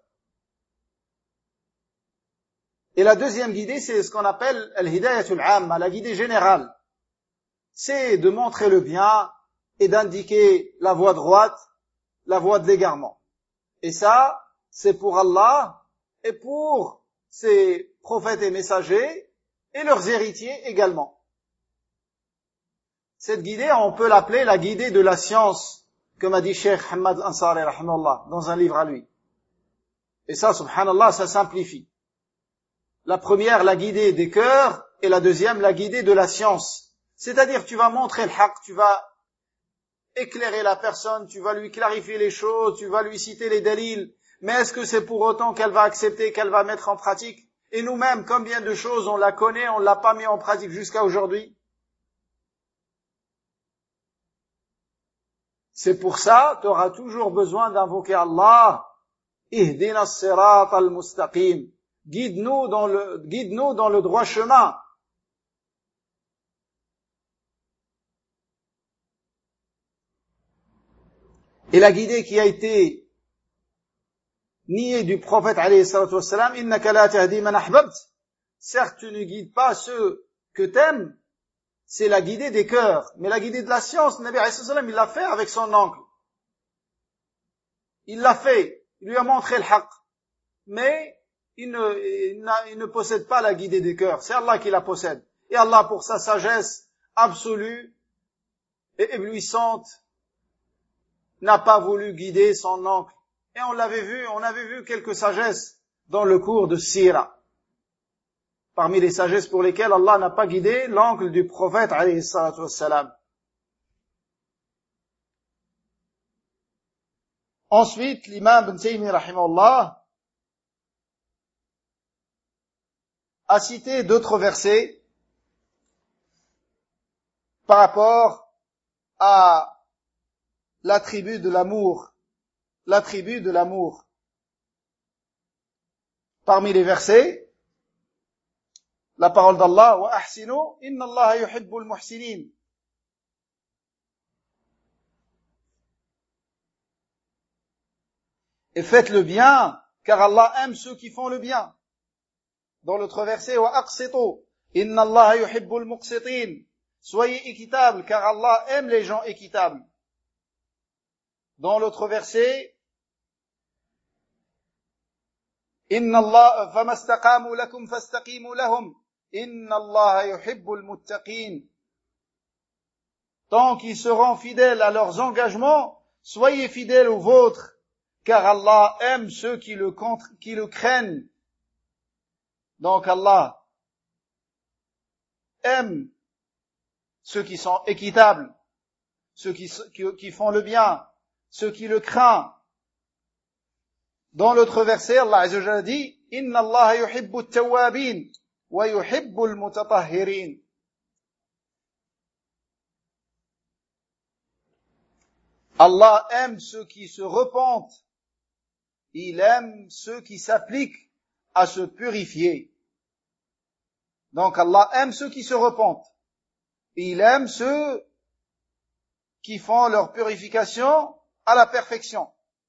Et la deuxième guidée, c'est ce qu'on appelle al-hidayatul amma, la guidée générale. C'est de montrer le bien et d'indiquer la voie droite, la voie de l'égarement. Et ça, c'est pour Allah et pour ses prophètes et messagers et leurs héritiers également. Cette guidée, on peut l'appeler la guidée de la science, comme a dit Cheikh Hamad Ansari, rahimahullah, dans un livre à lui. Et ça, subhanallah, ça simplifie. La première, la guidée des cœurs, et la deuxième, la guidée de la science. C'est-à-dire, tu vas montrer le haqq, tu vas éclairer la personne, tu vas lui clarifier les choses, tu vas lui citer les dalils. Mais est-ce que c'est pour autant qu'elle va accepter, qu'elle va mettre en pratique? Et nous-mêmes, combien de choses on la connaît, on l'a pas mis en pratique jusqu'à aujourd'hui? C'est pour ça, tu auras toujours besoin d'invoquer Allah. Ihdina as-sirat al-mustaqim. Guide-nous dans le, guide-nous dans le droit chemin. Et la guidée qui a été niée du prophète alayhi salatu wassalam, innaka la tahdi man ahbabt. Certes, tu ne guides pas ceux que t'aimes, c'est la guidée des cœurs. Mais la guidée de la science, le Nabi alayhi salatu wassalam, il l'a fait avec son oncle. Il l'a fait. Il lui a montré le haqq. Mais il ne, il, n'a, il ne possède pas la guidée du cœur. C'est Allah qui la possède. Et Allah, pour sa sagesse absolue et éblouissante, n'a pas voulu guider son oncle. Et on l'avait vu, on avait vu quelques sagesses dans le cours de Sira. Parmi les sagesses pour lesquelles Allah n'a pas guidé l'oncle du prophète, alayhi salatu wassalam. Ensuite, l'imam Ibn Taymi, rahimahullah, a cité d'autres versets par rapport à l'attribut de l'amour, l'attribut de l'amour. Parmi les versets, la parole d'Allah, wa ahsinu, inna Allah yuhibbul muhsinin. Et faites le bien, car Allah aime ceux qui font le bien. Dans l'autre verset, wa aqsitu, inna Allah yuhibbul muqsitin. Soyez équitables, car Allah aime les gens équitables. Dans l'autre verset, inna Allah famastaqamu lakum fastaqimu lahum. Inna Allah yuhibbul muttaqin. Tant qu'ils seront fidèles à leurs engagements, soyez fidèles aux vôtres, car Allah aime ceux qui le, contre, qui le craignent. Donc Allah aime ceux qui sont équitables, ceux qui, qui, qui font le bien, ceux qui le craignent. Dans l'autre verset, Allah Azza wa Jalla dit, Inna Allah yuhibbu at-tawwabin wa yuhibbu al-mutatahhirin. Allah aime ceux qui se repentent. Il aime ceux qui s'appliquent à se purifier. Donc Allah aime ceux qui se repentent. Il aime ceux qui font leur purification à la perfection.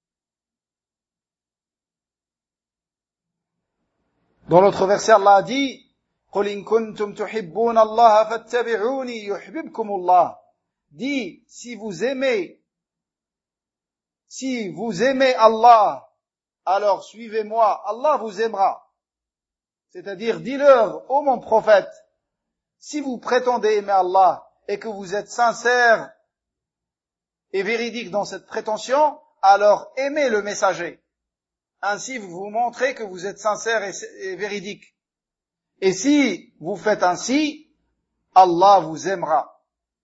Dans l'autre verset, Allah a dit, قُلْ إِن كُنْتُمْ تُحِبُّونَ اللَّهَ فَاتَّبِعُونِي يُحْبِبْكُمُ اللَّهُ. Dis, si vous aimez, si vous aimez Allah, alors suivez-moi, Allah vous aimera. C'est-à-dire, dis-leur, ô mon prophète, si vous prétendez aimer Allah et que vous êtes sincère et véridique dans cette prétention, alors aimez le messager. Ainsi, vous vous montrez que vous êtes sincère et, et véridique. Et si vous faites ainsi, Allah vous aimera.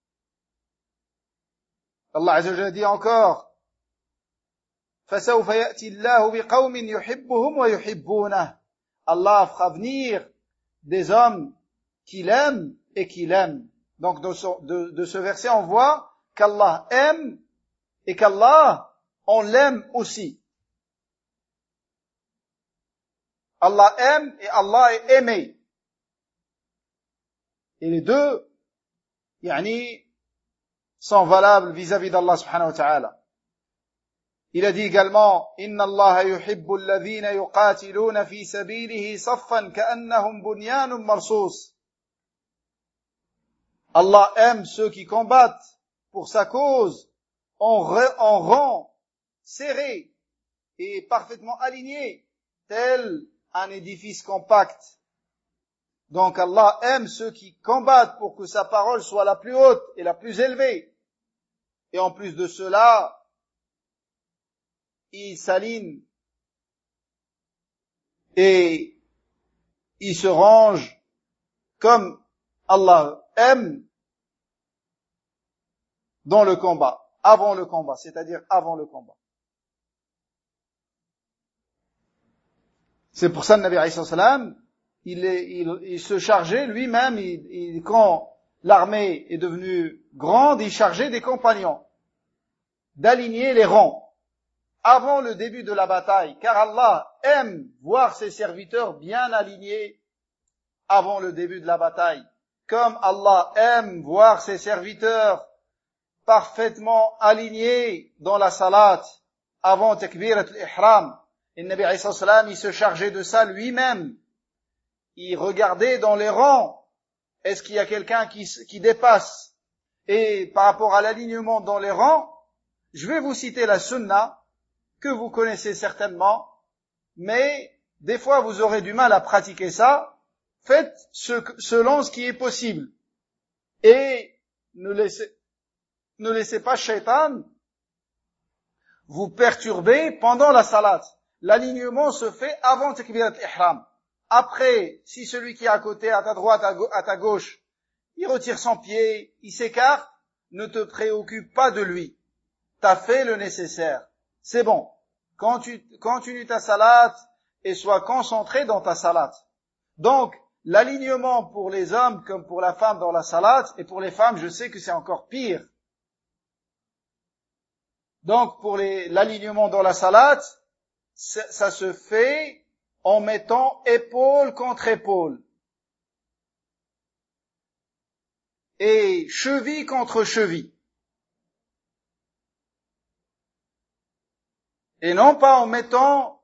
Allah Azza wa Jalla dit encore, فَسَوْفَ يَأْتِي اللَّهُ بِقَوْمٍ يُحِبُّهُمْ وَيُحِبُّونَهُ. Allah fera venir des hommes qu'il aime et qu'il aime. Donc de ce, de, de ce verset, on voit qu'Allah aime et qu'Allah, on l'aime aussi. Allah aime et Allah est aimé. Et les deux, yani, sont valables vis-à-vis d'Allah subhanahu wa ta'ala. Il a dit également, Inna Allah yuhibbu alladhina yuqatiluna fi sabilihi saffan ka'annahum bunyanun marsus. Allah aime ceux qui combattent pour sa cause en, en rang serré et parfaitement aligné, tel un édifice compact. Donc Allah aime ceux qui combattent pour que sa parole soit la plus haute et la plus élevée. Et en plus de cela, il s'aligne et il se range comme Allah aime dans le combat, avant le combat, c'est-à-dire avant le combat. C'est pour ça que le Nabi alayhi salam, il, est, il, il se chargeait lui-même, il, il, quand l'armée est devenue grande, il chargeait des compagnons d'aligner les rangs avant le début de la bataille, car Allah aime voir ses serviteurs bien alignés avant le début de la bataille, comme Allah aime voir ses serviteurs parfaitement alignés dans la salat avant takbirat al-ihram. Et le Nabi alayhi salam, il se chargeait de ça lui-même. Il regardait dans les rangs, est-ce qu'il y a quelqu'un qui, qui dépasse? Et par rapport à l'alignement dans les rangs, je vais vous citer la sunna, que vous connaissez certainement, mais des fois vous aurez du mal à pratiquer ça, faites ce, selon ce qui est possible. Et ne laissez, ne laissez pas Shaitan vous perturber pendant la salat. L'alignement se fait avant Takbirat al-Ihram. Après, si celui qui est à côté, à ta droite, à ta gauche, il retire son pied, il s'écarte, ne te préoccupe pas de lui. T'as fait le nécessaire. C'est bon. Quand tu, continue ta salat et sois concentré dans ta salat. Donc, l'alignement pour les hommes comme pour la femme dans la salat, et pour les femmes, je sais que c'est encore pire. Donc, pour les, l'alignement dans la salat, ça, ça se fait en mettant épaule contre épaule. Et cheville contre cheville. Et non pas en mettant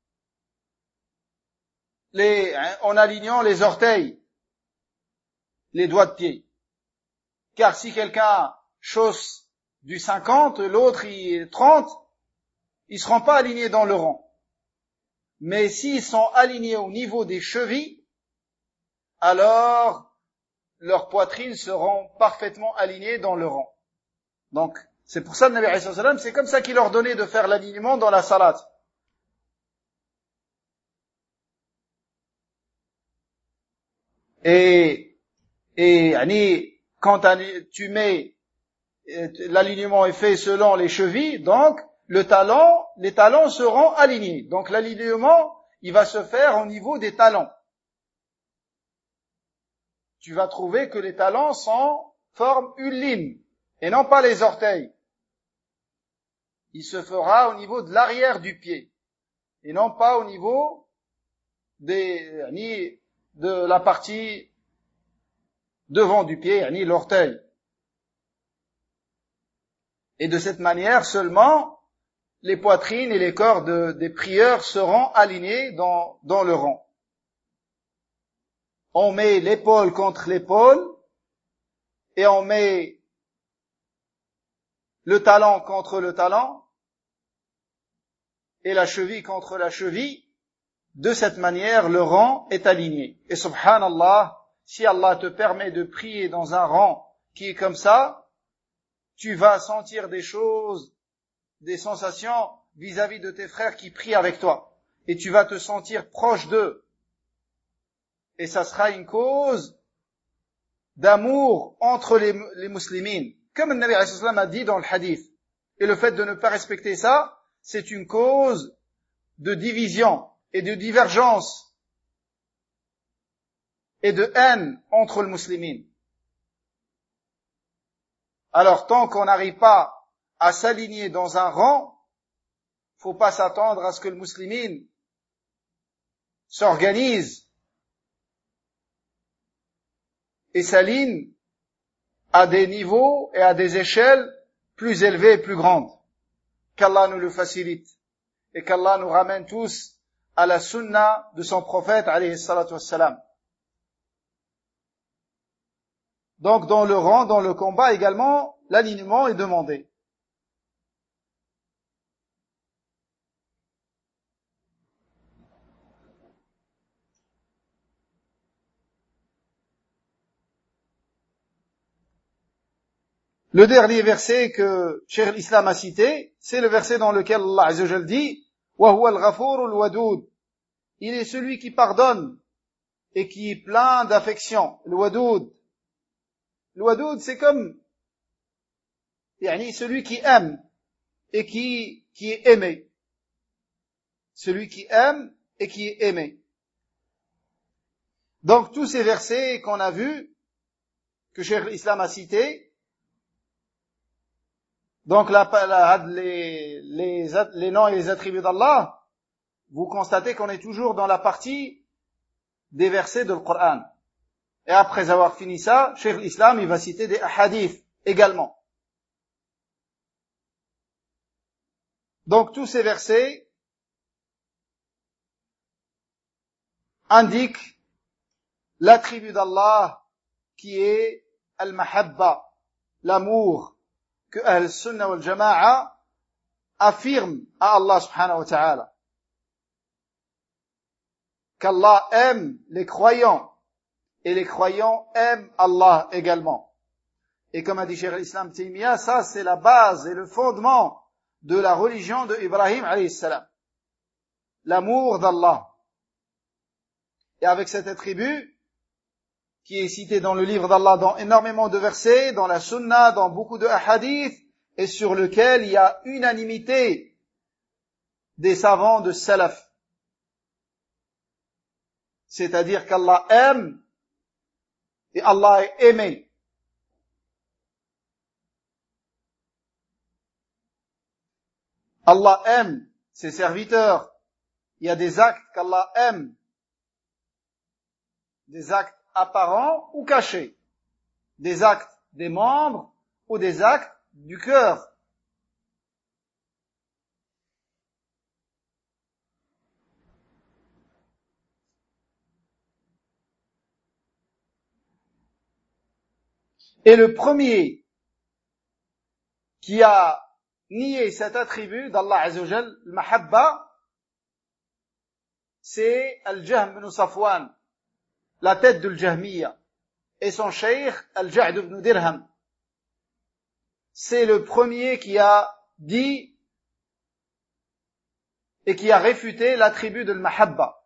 les, en alignant les orteils, les doigts de pied. Car si quelqu'un chausse du cinquante, l'autre il est trente, ils seront pas alignés dans le rang. Mais s'ils sont alignés au niveau des chevilles, alors leurs poitrines seront parfaitement alignées dans le rang. Donc, c'est pour ça que le Nabi alayhi salam, c'est comme ça qu'il leur donnait de faire l'alignement dans la salat. Et, et, yani, quand tu mets, l'alignement est fait selon les chevilles, donc, le talon, les talons seront alignés. Donc, l'alignement, il va se faire au niveau des talons. Tu vas trouver que les talons sont, forment une ligne, et non pas les orteils. Il se fera au niveau de l'arrière du pied, et non pas au niveau des, ni de la partie devant du pied, ni l'orteil. Et de cette manière seulement, les poitrines et les corps de, des prieurs seront alignés dans, dans le rang. On met l'épaule contre l'épaule, et on met le talon contre le talon, et la cheville contre la cheville. De cette manière, le rang est aligné. Et subhanallah, si Allah te permet de prier dans un rang qui est comme ça, tu vas sentir des choses, des sensations vis-à-vis de tes frères qui prient avec toi. Et tu vas te sentir proche d'eux. Et ça sera une cause d'amour entre les, les musulmans. Comme le Nabi alayhi salam a dit dans le hadith. Et le fait de ne pas respecter ça, c'est une cause de division et de divergence et de haine entre les musulmans. Alors, tant qu'on n'arrive pas à s'aligner dans un rang, faut pas s'attendre à ce que le musulman s'organise et s'aligne à des niveaux et à des échelles plus élevées et plus grandes. Qu'Allah nous le facilite et qu'Allah nous ramène tous à la sunna de son prophète alayhi salatu wassalam. Donc dans le rang, dans le combat également, l'alignement est demandé. Le dernier verset que Cheikh l'Islam a cité, c'est le verset dans lequel Allah Azza wa Jalla dit wa huwa al-ghafur al-wadud. Il est celui qui pardonne et qui est plein d'affection. Le wadud. Le wadud, c'est comme yani celui qui aime et qui qui est aimé. Celui qui aime et qui est aimé. Donc tous ces versets qu'on a vus, que Cheikh l'Islam a cités, donc la, la, les, les, les noms et les attributs d'Allah, vous constatez qu'on est toujours dans la partie des versets du Coran. Et après avoir fini ça, Cheikh l'Islam, il va citer des hadiths également. Donc tous ces versets indiquent l'attribut d'Allah qui est al-mahabba, l'amour, que Ahl-Sunnah wal Jama'a affirme à Allah subhanahu wa ta'ala. qu'Allah aime les croyants et les croyants aiment Allah également. Et comme a dit Cheikh al-Islam Taymiyyah, ça c'est la base et le fondement de la religion de Ibrahim alayhi salam. L'amour d'Allah. Et avec cet attribut, qui est cité dans le livre d'Allah dans énormément de versets, dans la sunna, dans beaucoup de hadiths, et sur lequel il y a unanimité des savants de salaf. C'est-à-dire qu'Allah aime et Allah est aimé. Allah aime ses serviteurs. Il y a des actes qu'Allah aime, des actes apparents ou cachés, des actes des membres ou des actes du cœur. Et le premier qui a nié cet attribut d'Allah Azza wa Jal, le mahabba, c'est Al-Jahm ibn Safwan, la tête de l'Jahmiya, et son cheikh Al-Ja'd ibn Dirham. C'est le premier qui a dit et qui a réfuté l'attribut de l'mahabba.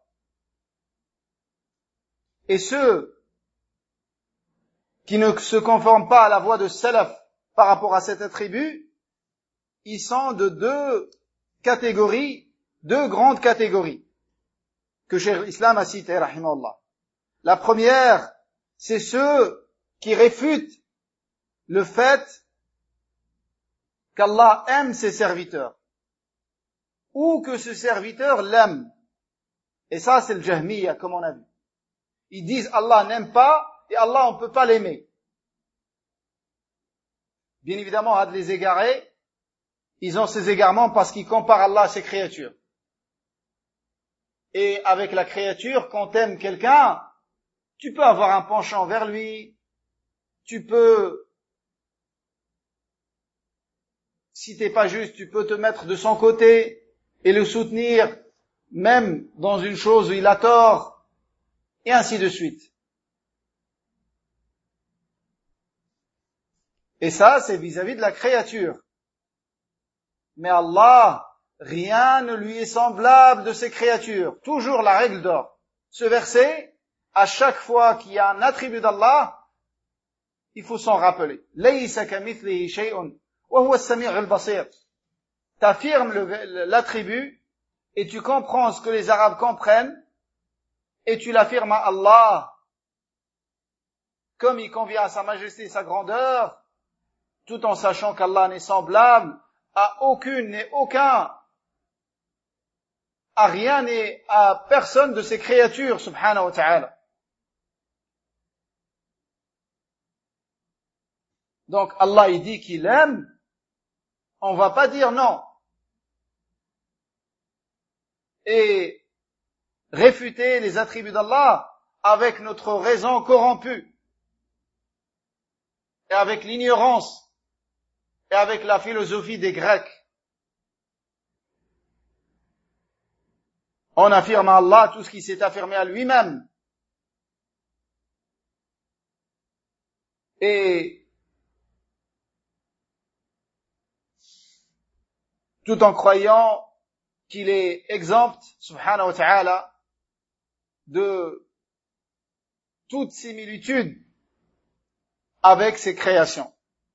Et ceux qui ne se conforment pas à la voie de salaf par rapport à cet attribut, ils sont de deux catégories, deux grandes catégories, que Cheikh l'Islam a cité, rahimahullah. La première, c'est ceux qui réfutent le fait qu'Allah aime ses serviteurs, ou que ce serviteur l'aime. Et ça, c'est le Jahmiya, comme on a vu. Ils disent Allah n'aime pas, et Allah, on ne peut pas l'aimer. Bien évidemment, à les égarés, ils ont ces égarements parce qu'ils comparent Allah à ses créatures. Et avec la créature, quand t'aimes quelqu'un, tu peux avoir un penchant vers lui, tu peux, si t'es pas juste, tu peux te mettre de son côté et le soutenir, même dans une chose où il a tort, et ainsi de suite. Et ça, c'est vis-à-vis de la créature. Mais Allah, rien ne lui est semblable de ses créatures. Toujours la règle d'or. Ce verset, à chaque fois qu'il y a un attribut d'Allah, il faut s'en rappeler. Laysa kamithlihi shay'un wa huwa as-sami' al-basir. T'affirmes l'attribut et tu comprends ce que les Arabes comprennent et tu l'affirmes à Allah comme il convient à sa majesté et sa grandeur, tout en sachant qu'Allah n'est semblable à aucune et aucun, à rien et à personne de ses créatures, subhanahu wa ta'ala. Donc Allah il dit qu'il aime, on va pas dire non. Et réfuter les attributs d'Allah avec notre raison corrompue et avec l'ignorance et avec la philosophie des Grecs. On affirme à Allah tout ce qui s'est affirmé à lui-même. Et tout en croyant qu'il est exempt, subhanahu wa ta'ala, de toute similitude avec ses créations.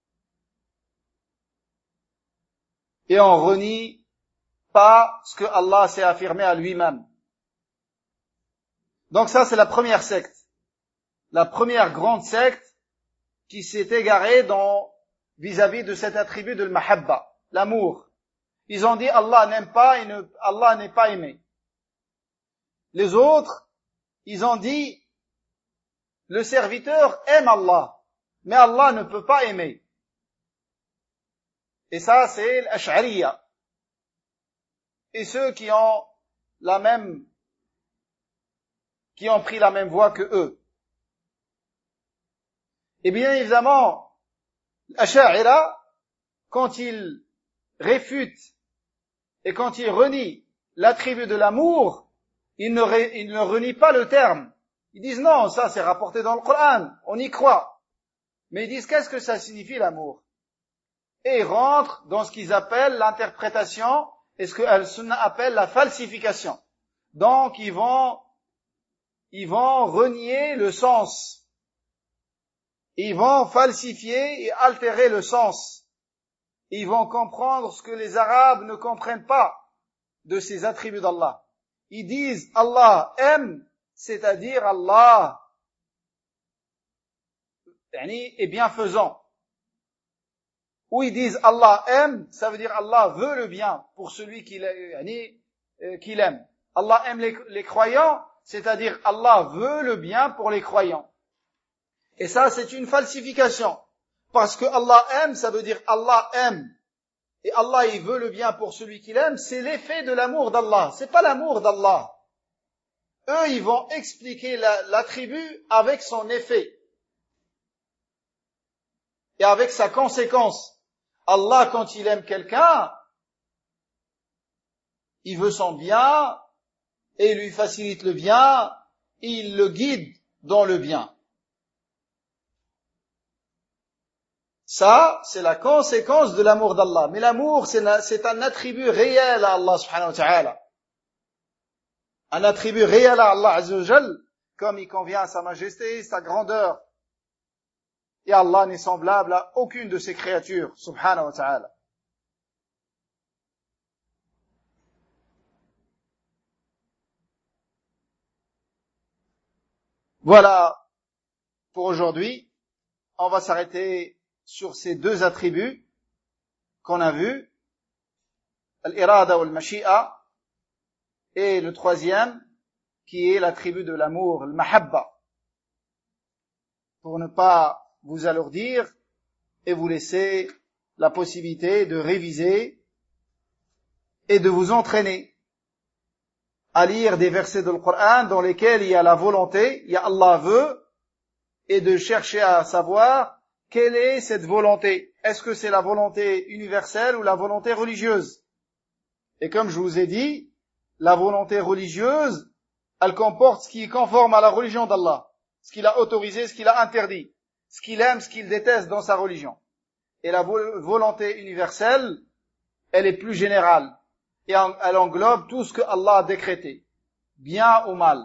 Et on renie pas ce que Allah s'est affirmé à lui-même. Donc ça, c'est la première secte. La première grande secte qui s'est égarée dans, vis-à-vis de cet attribut de l'mahabba, l'amour. Ils ont dit Allah n'aime pas et ne, Allah n'est pas aimé. Les autres, ils ont dit le serviteur aime Allah, mais Allah ne peut pas aimer. Et ça, c'est l'Ash'ariyya. Et ceux qui ont la même, qui ont pris la même voie que eux. Et bien évidemment, l'Ash'ariyya, quand ils réfutent et quand ils renient l'attribut de l'amour, ils ne, ré, ils ne renient pas le terme. Ils disent non, ça c'est rapporté dans le Coran, on y croit. Mais ils disent qu'est-ce que ça signifie l'amour? Et ils rentrent dans ce qu'ils appellent l'interprétation et ce que Al-Sunnah appelle la falsification. Donc ils vont, ils vont renier le sens. Ils vont falsifier et altérer le sens. Ils vont comprendre ce que les Arabes ne comprennent pas de ces attributs d'Allah. Ils disent Allah aime, c'est-à-dire Allah est bienfaisant. Ou ils disent Allah aime, ça veut dire Allah veut le bien pour celui qu'il aime. Allah aime les, les croyants, c'est-à-dire Allah veut le bien pour les croyants. Et ça, c'est une falsification. Parce que Allah aime, ça veut dire Allah aime. Et Allah, il veut le bien pour celui qu'il aime, c'est l'effet de l'amour d'Allah. C'est pas l'amour d'Allah. Eux, ils vont expliquer la, l'attribut avec son effet. Et avec sa conséquence. Allah, quand il aime quelqu'un, il veut son bien, et il lui facilite le bien, et il le guide dans le bien. Ça, c'est la conséquence de l'amour d'Allah. Mais l'amour, c'est, c'est un attribut réel à Allah subhanahu wa ta'ala. Un attribut réel à Allah azza wa jal, comme il convient à sa majesté, sa grandeur. Et Allah n'est semblable à aucune de ses créatures, subhanahu wa ta'ala. Voilà pour aujourd'hui. On va s'arrêter sur ces deux attributs qu'on a vus, al-irada ou al-mashi'a, et le troisième, qui est l'attribut de l'amour, al-mahabba. Pour ne pas vous alourdir et vous laisser la possibilité de réviser et de vous entraîner à lire des versets du Coran dans lesquels il y a la volonté, il y a Allah veut, et de chercher à savoir quelle est cette volonté. Est-ce que c'est la volonté universelle ou la volonté religieuse? Et comme je vous ai dit, la volonté religieuse, elle comporte ce qui est conforme à la religion d'Allah, ce qu'il a autorisé, ce qu'il a interdit, ce qu'il aime, ce qu'il déteste dans sa religion. Et la volonté universelle, elle est plus générale, et elle englobe tout ce que Allah a décrété, bien ou mal.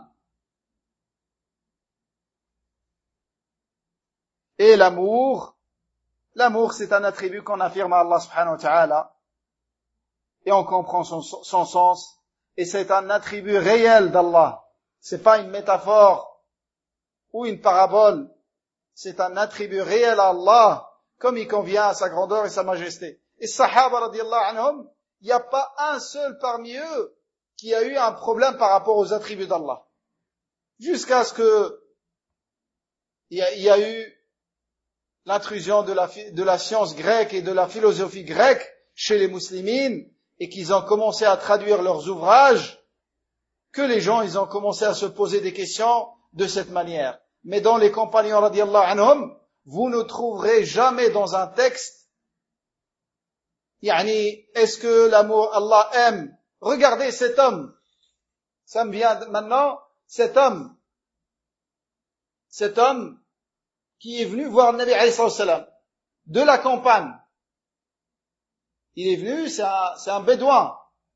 Et l'amour, l'amour c'est un attribut qu'on affirme à Allah subhanahu wa ta'ala, et on comprend son, son sens, et c'est un attribut réel d'Allah. C'est pas une métaphore ou une parabole, c'est un attribut réel à Allah, comme il convient à sa grandeur et sa majesté. Et Sahaba radiyallahu anhum, il n'y a pas un seul parmi eux qui a eu un problème par rapport aux attributs d'Allah. Jusqu'à ce que il y a, il y a eu l'intrusion de la, de la science grecque et de la philosophie grecque chez les musulmans, et qu'ils ont commencé à traduire leurs ouvrages, que les gens, ils ont commencé à se poser des questions de cette manière. Mais dans les compagnons radiyallahu anhum, vous ne trouverez jamais dans un texte, yani, est-ce que l'amour, Allah aime? Regardez cet homme. Ça me vient maintenant, cet homme. Cet homme qui est venu voir le Nabi alayhi salam de la campagne. Il est venu, c'est un, c'est un bédouin.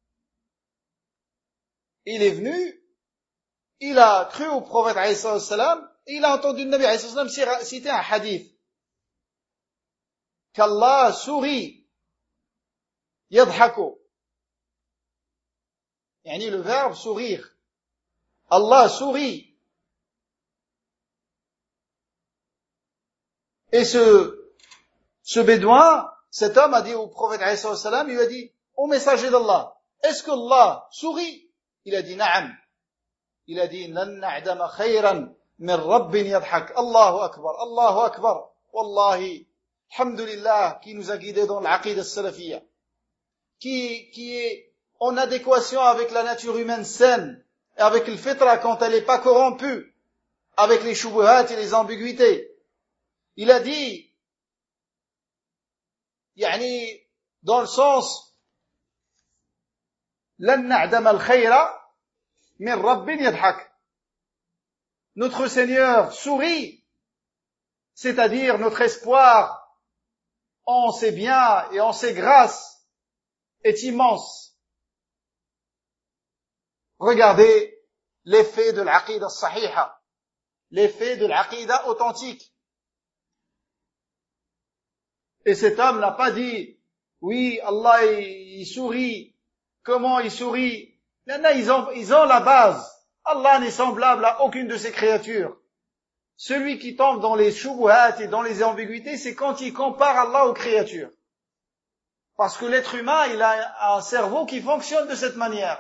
Il est venu, il a cru au prophète alayhi salam, et il a entendu le Nabi alayhi salam citer un hadith. Qu'Allah sourit, yadhaku. Yani le verbe sourire. Allah sourit. Et ce, ce bédouin, cet homme a dit au prophète alayhi salam, il lui a dit, ô messager d'Allah, est-ce que Allah sourit? Il a dit, na'am. Il a dit, lan na'dama khayran min rabbin yadhak. Allahu akbar, Allahu akbar. Wallahi, alhamdulillah, qui nous a guidés dans l'aqid al-salafiyya, qui, qui est en adéquation avec la nature humaine saine, et avec le fitra quand elle n'est pas corrompue, avec les shubuhat et les ambiguïtés. Il a dit, yani, dans le sens, lan na'dama al-khayra min rabbin yadhak. Notre Seigneur sourit, c'est-à-dire notre espoir en ses biens et en ses grâces est immense. Regardez l'effet de l'aqidah sahiha, l'effet de l'aqidah authentique. Et cet homme n'a pas dit, oui, Allah il, il sourit. Comment il sourit? Là, ils ont, ils ont la base. Allah n'est semblable à aucune de ses créatures. Celui qui tombe dans les shubuhat et dans les ambiguïtés, c'est quand il compare Allah aux créatures. Parce que l'être humain, il a un cerveau qui fonctionne de cette manière.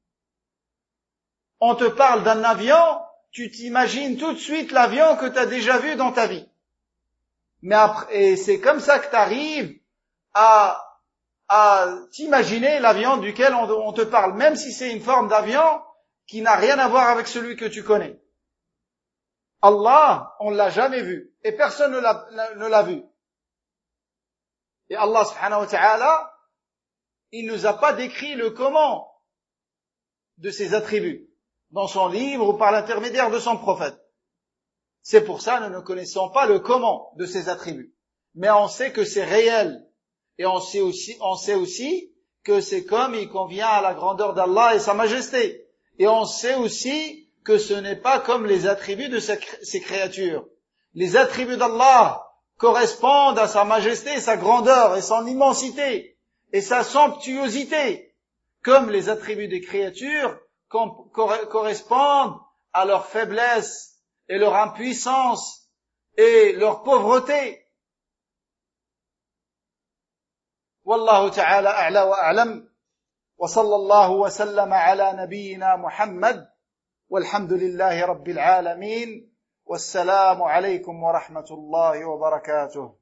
On te parle d'un avion, tu t'imagines tout de suite l'avion que tu as déjà vu dans ta vie. Mais après, et c'est comme ça que tu arrives à, à t'imaginer l'avion duquel on, on te parle, même si c'est une forme d'avion qui n'a rien à voir avec celui que tu connais. Allah, on ne l'a jamais vu, et personne ne l'a, ne l'a vu. Et Allah subhanahu wa ta'ala, il nous a pas décrit le comment de ses attributs, dans son livre ou par l'intermédiaire de son prophète. C'est pour ça que nous ne connaissons pas le comment de ses attributs. Mais on sait que c'est réel. Et on sait aussi, on sait aussi que c'est comme il convient à la grandeur d'Allah et sa majesté. Et on sait aussi que ce n'est pas comme les attributs de ses créatures. Les attributs d'Allah correspondent à sa majesté, sa grandeur et son immensité et sa somptuosité, comme les attributs des créatures correspondent à leur faiblesse et leur impuissance et leur pauvreté. والله تعالى أعلى وأعلم وصلى الله وسلم على نبينا محمد والحمد لله رب العالمين والسلام عليكم ورحمة الله وبركاته.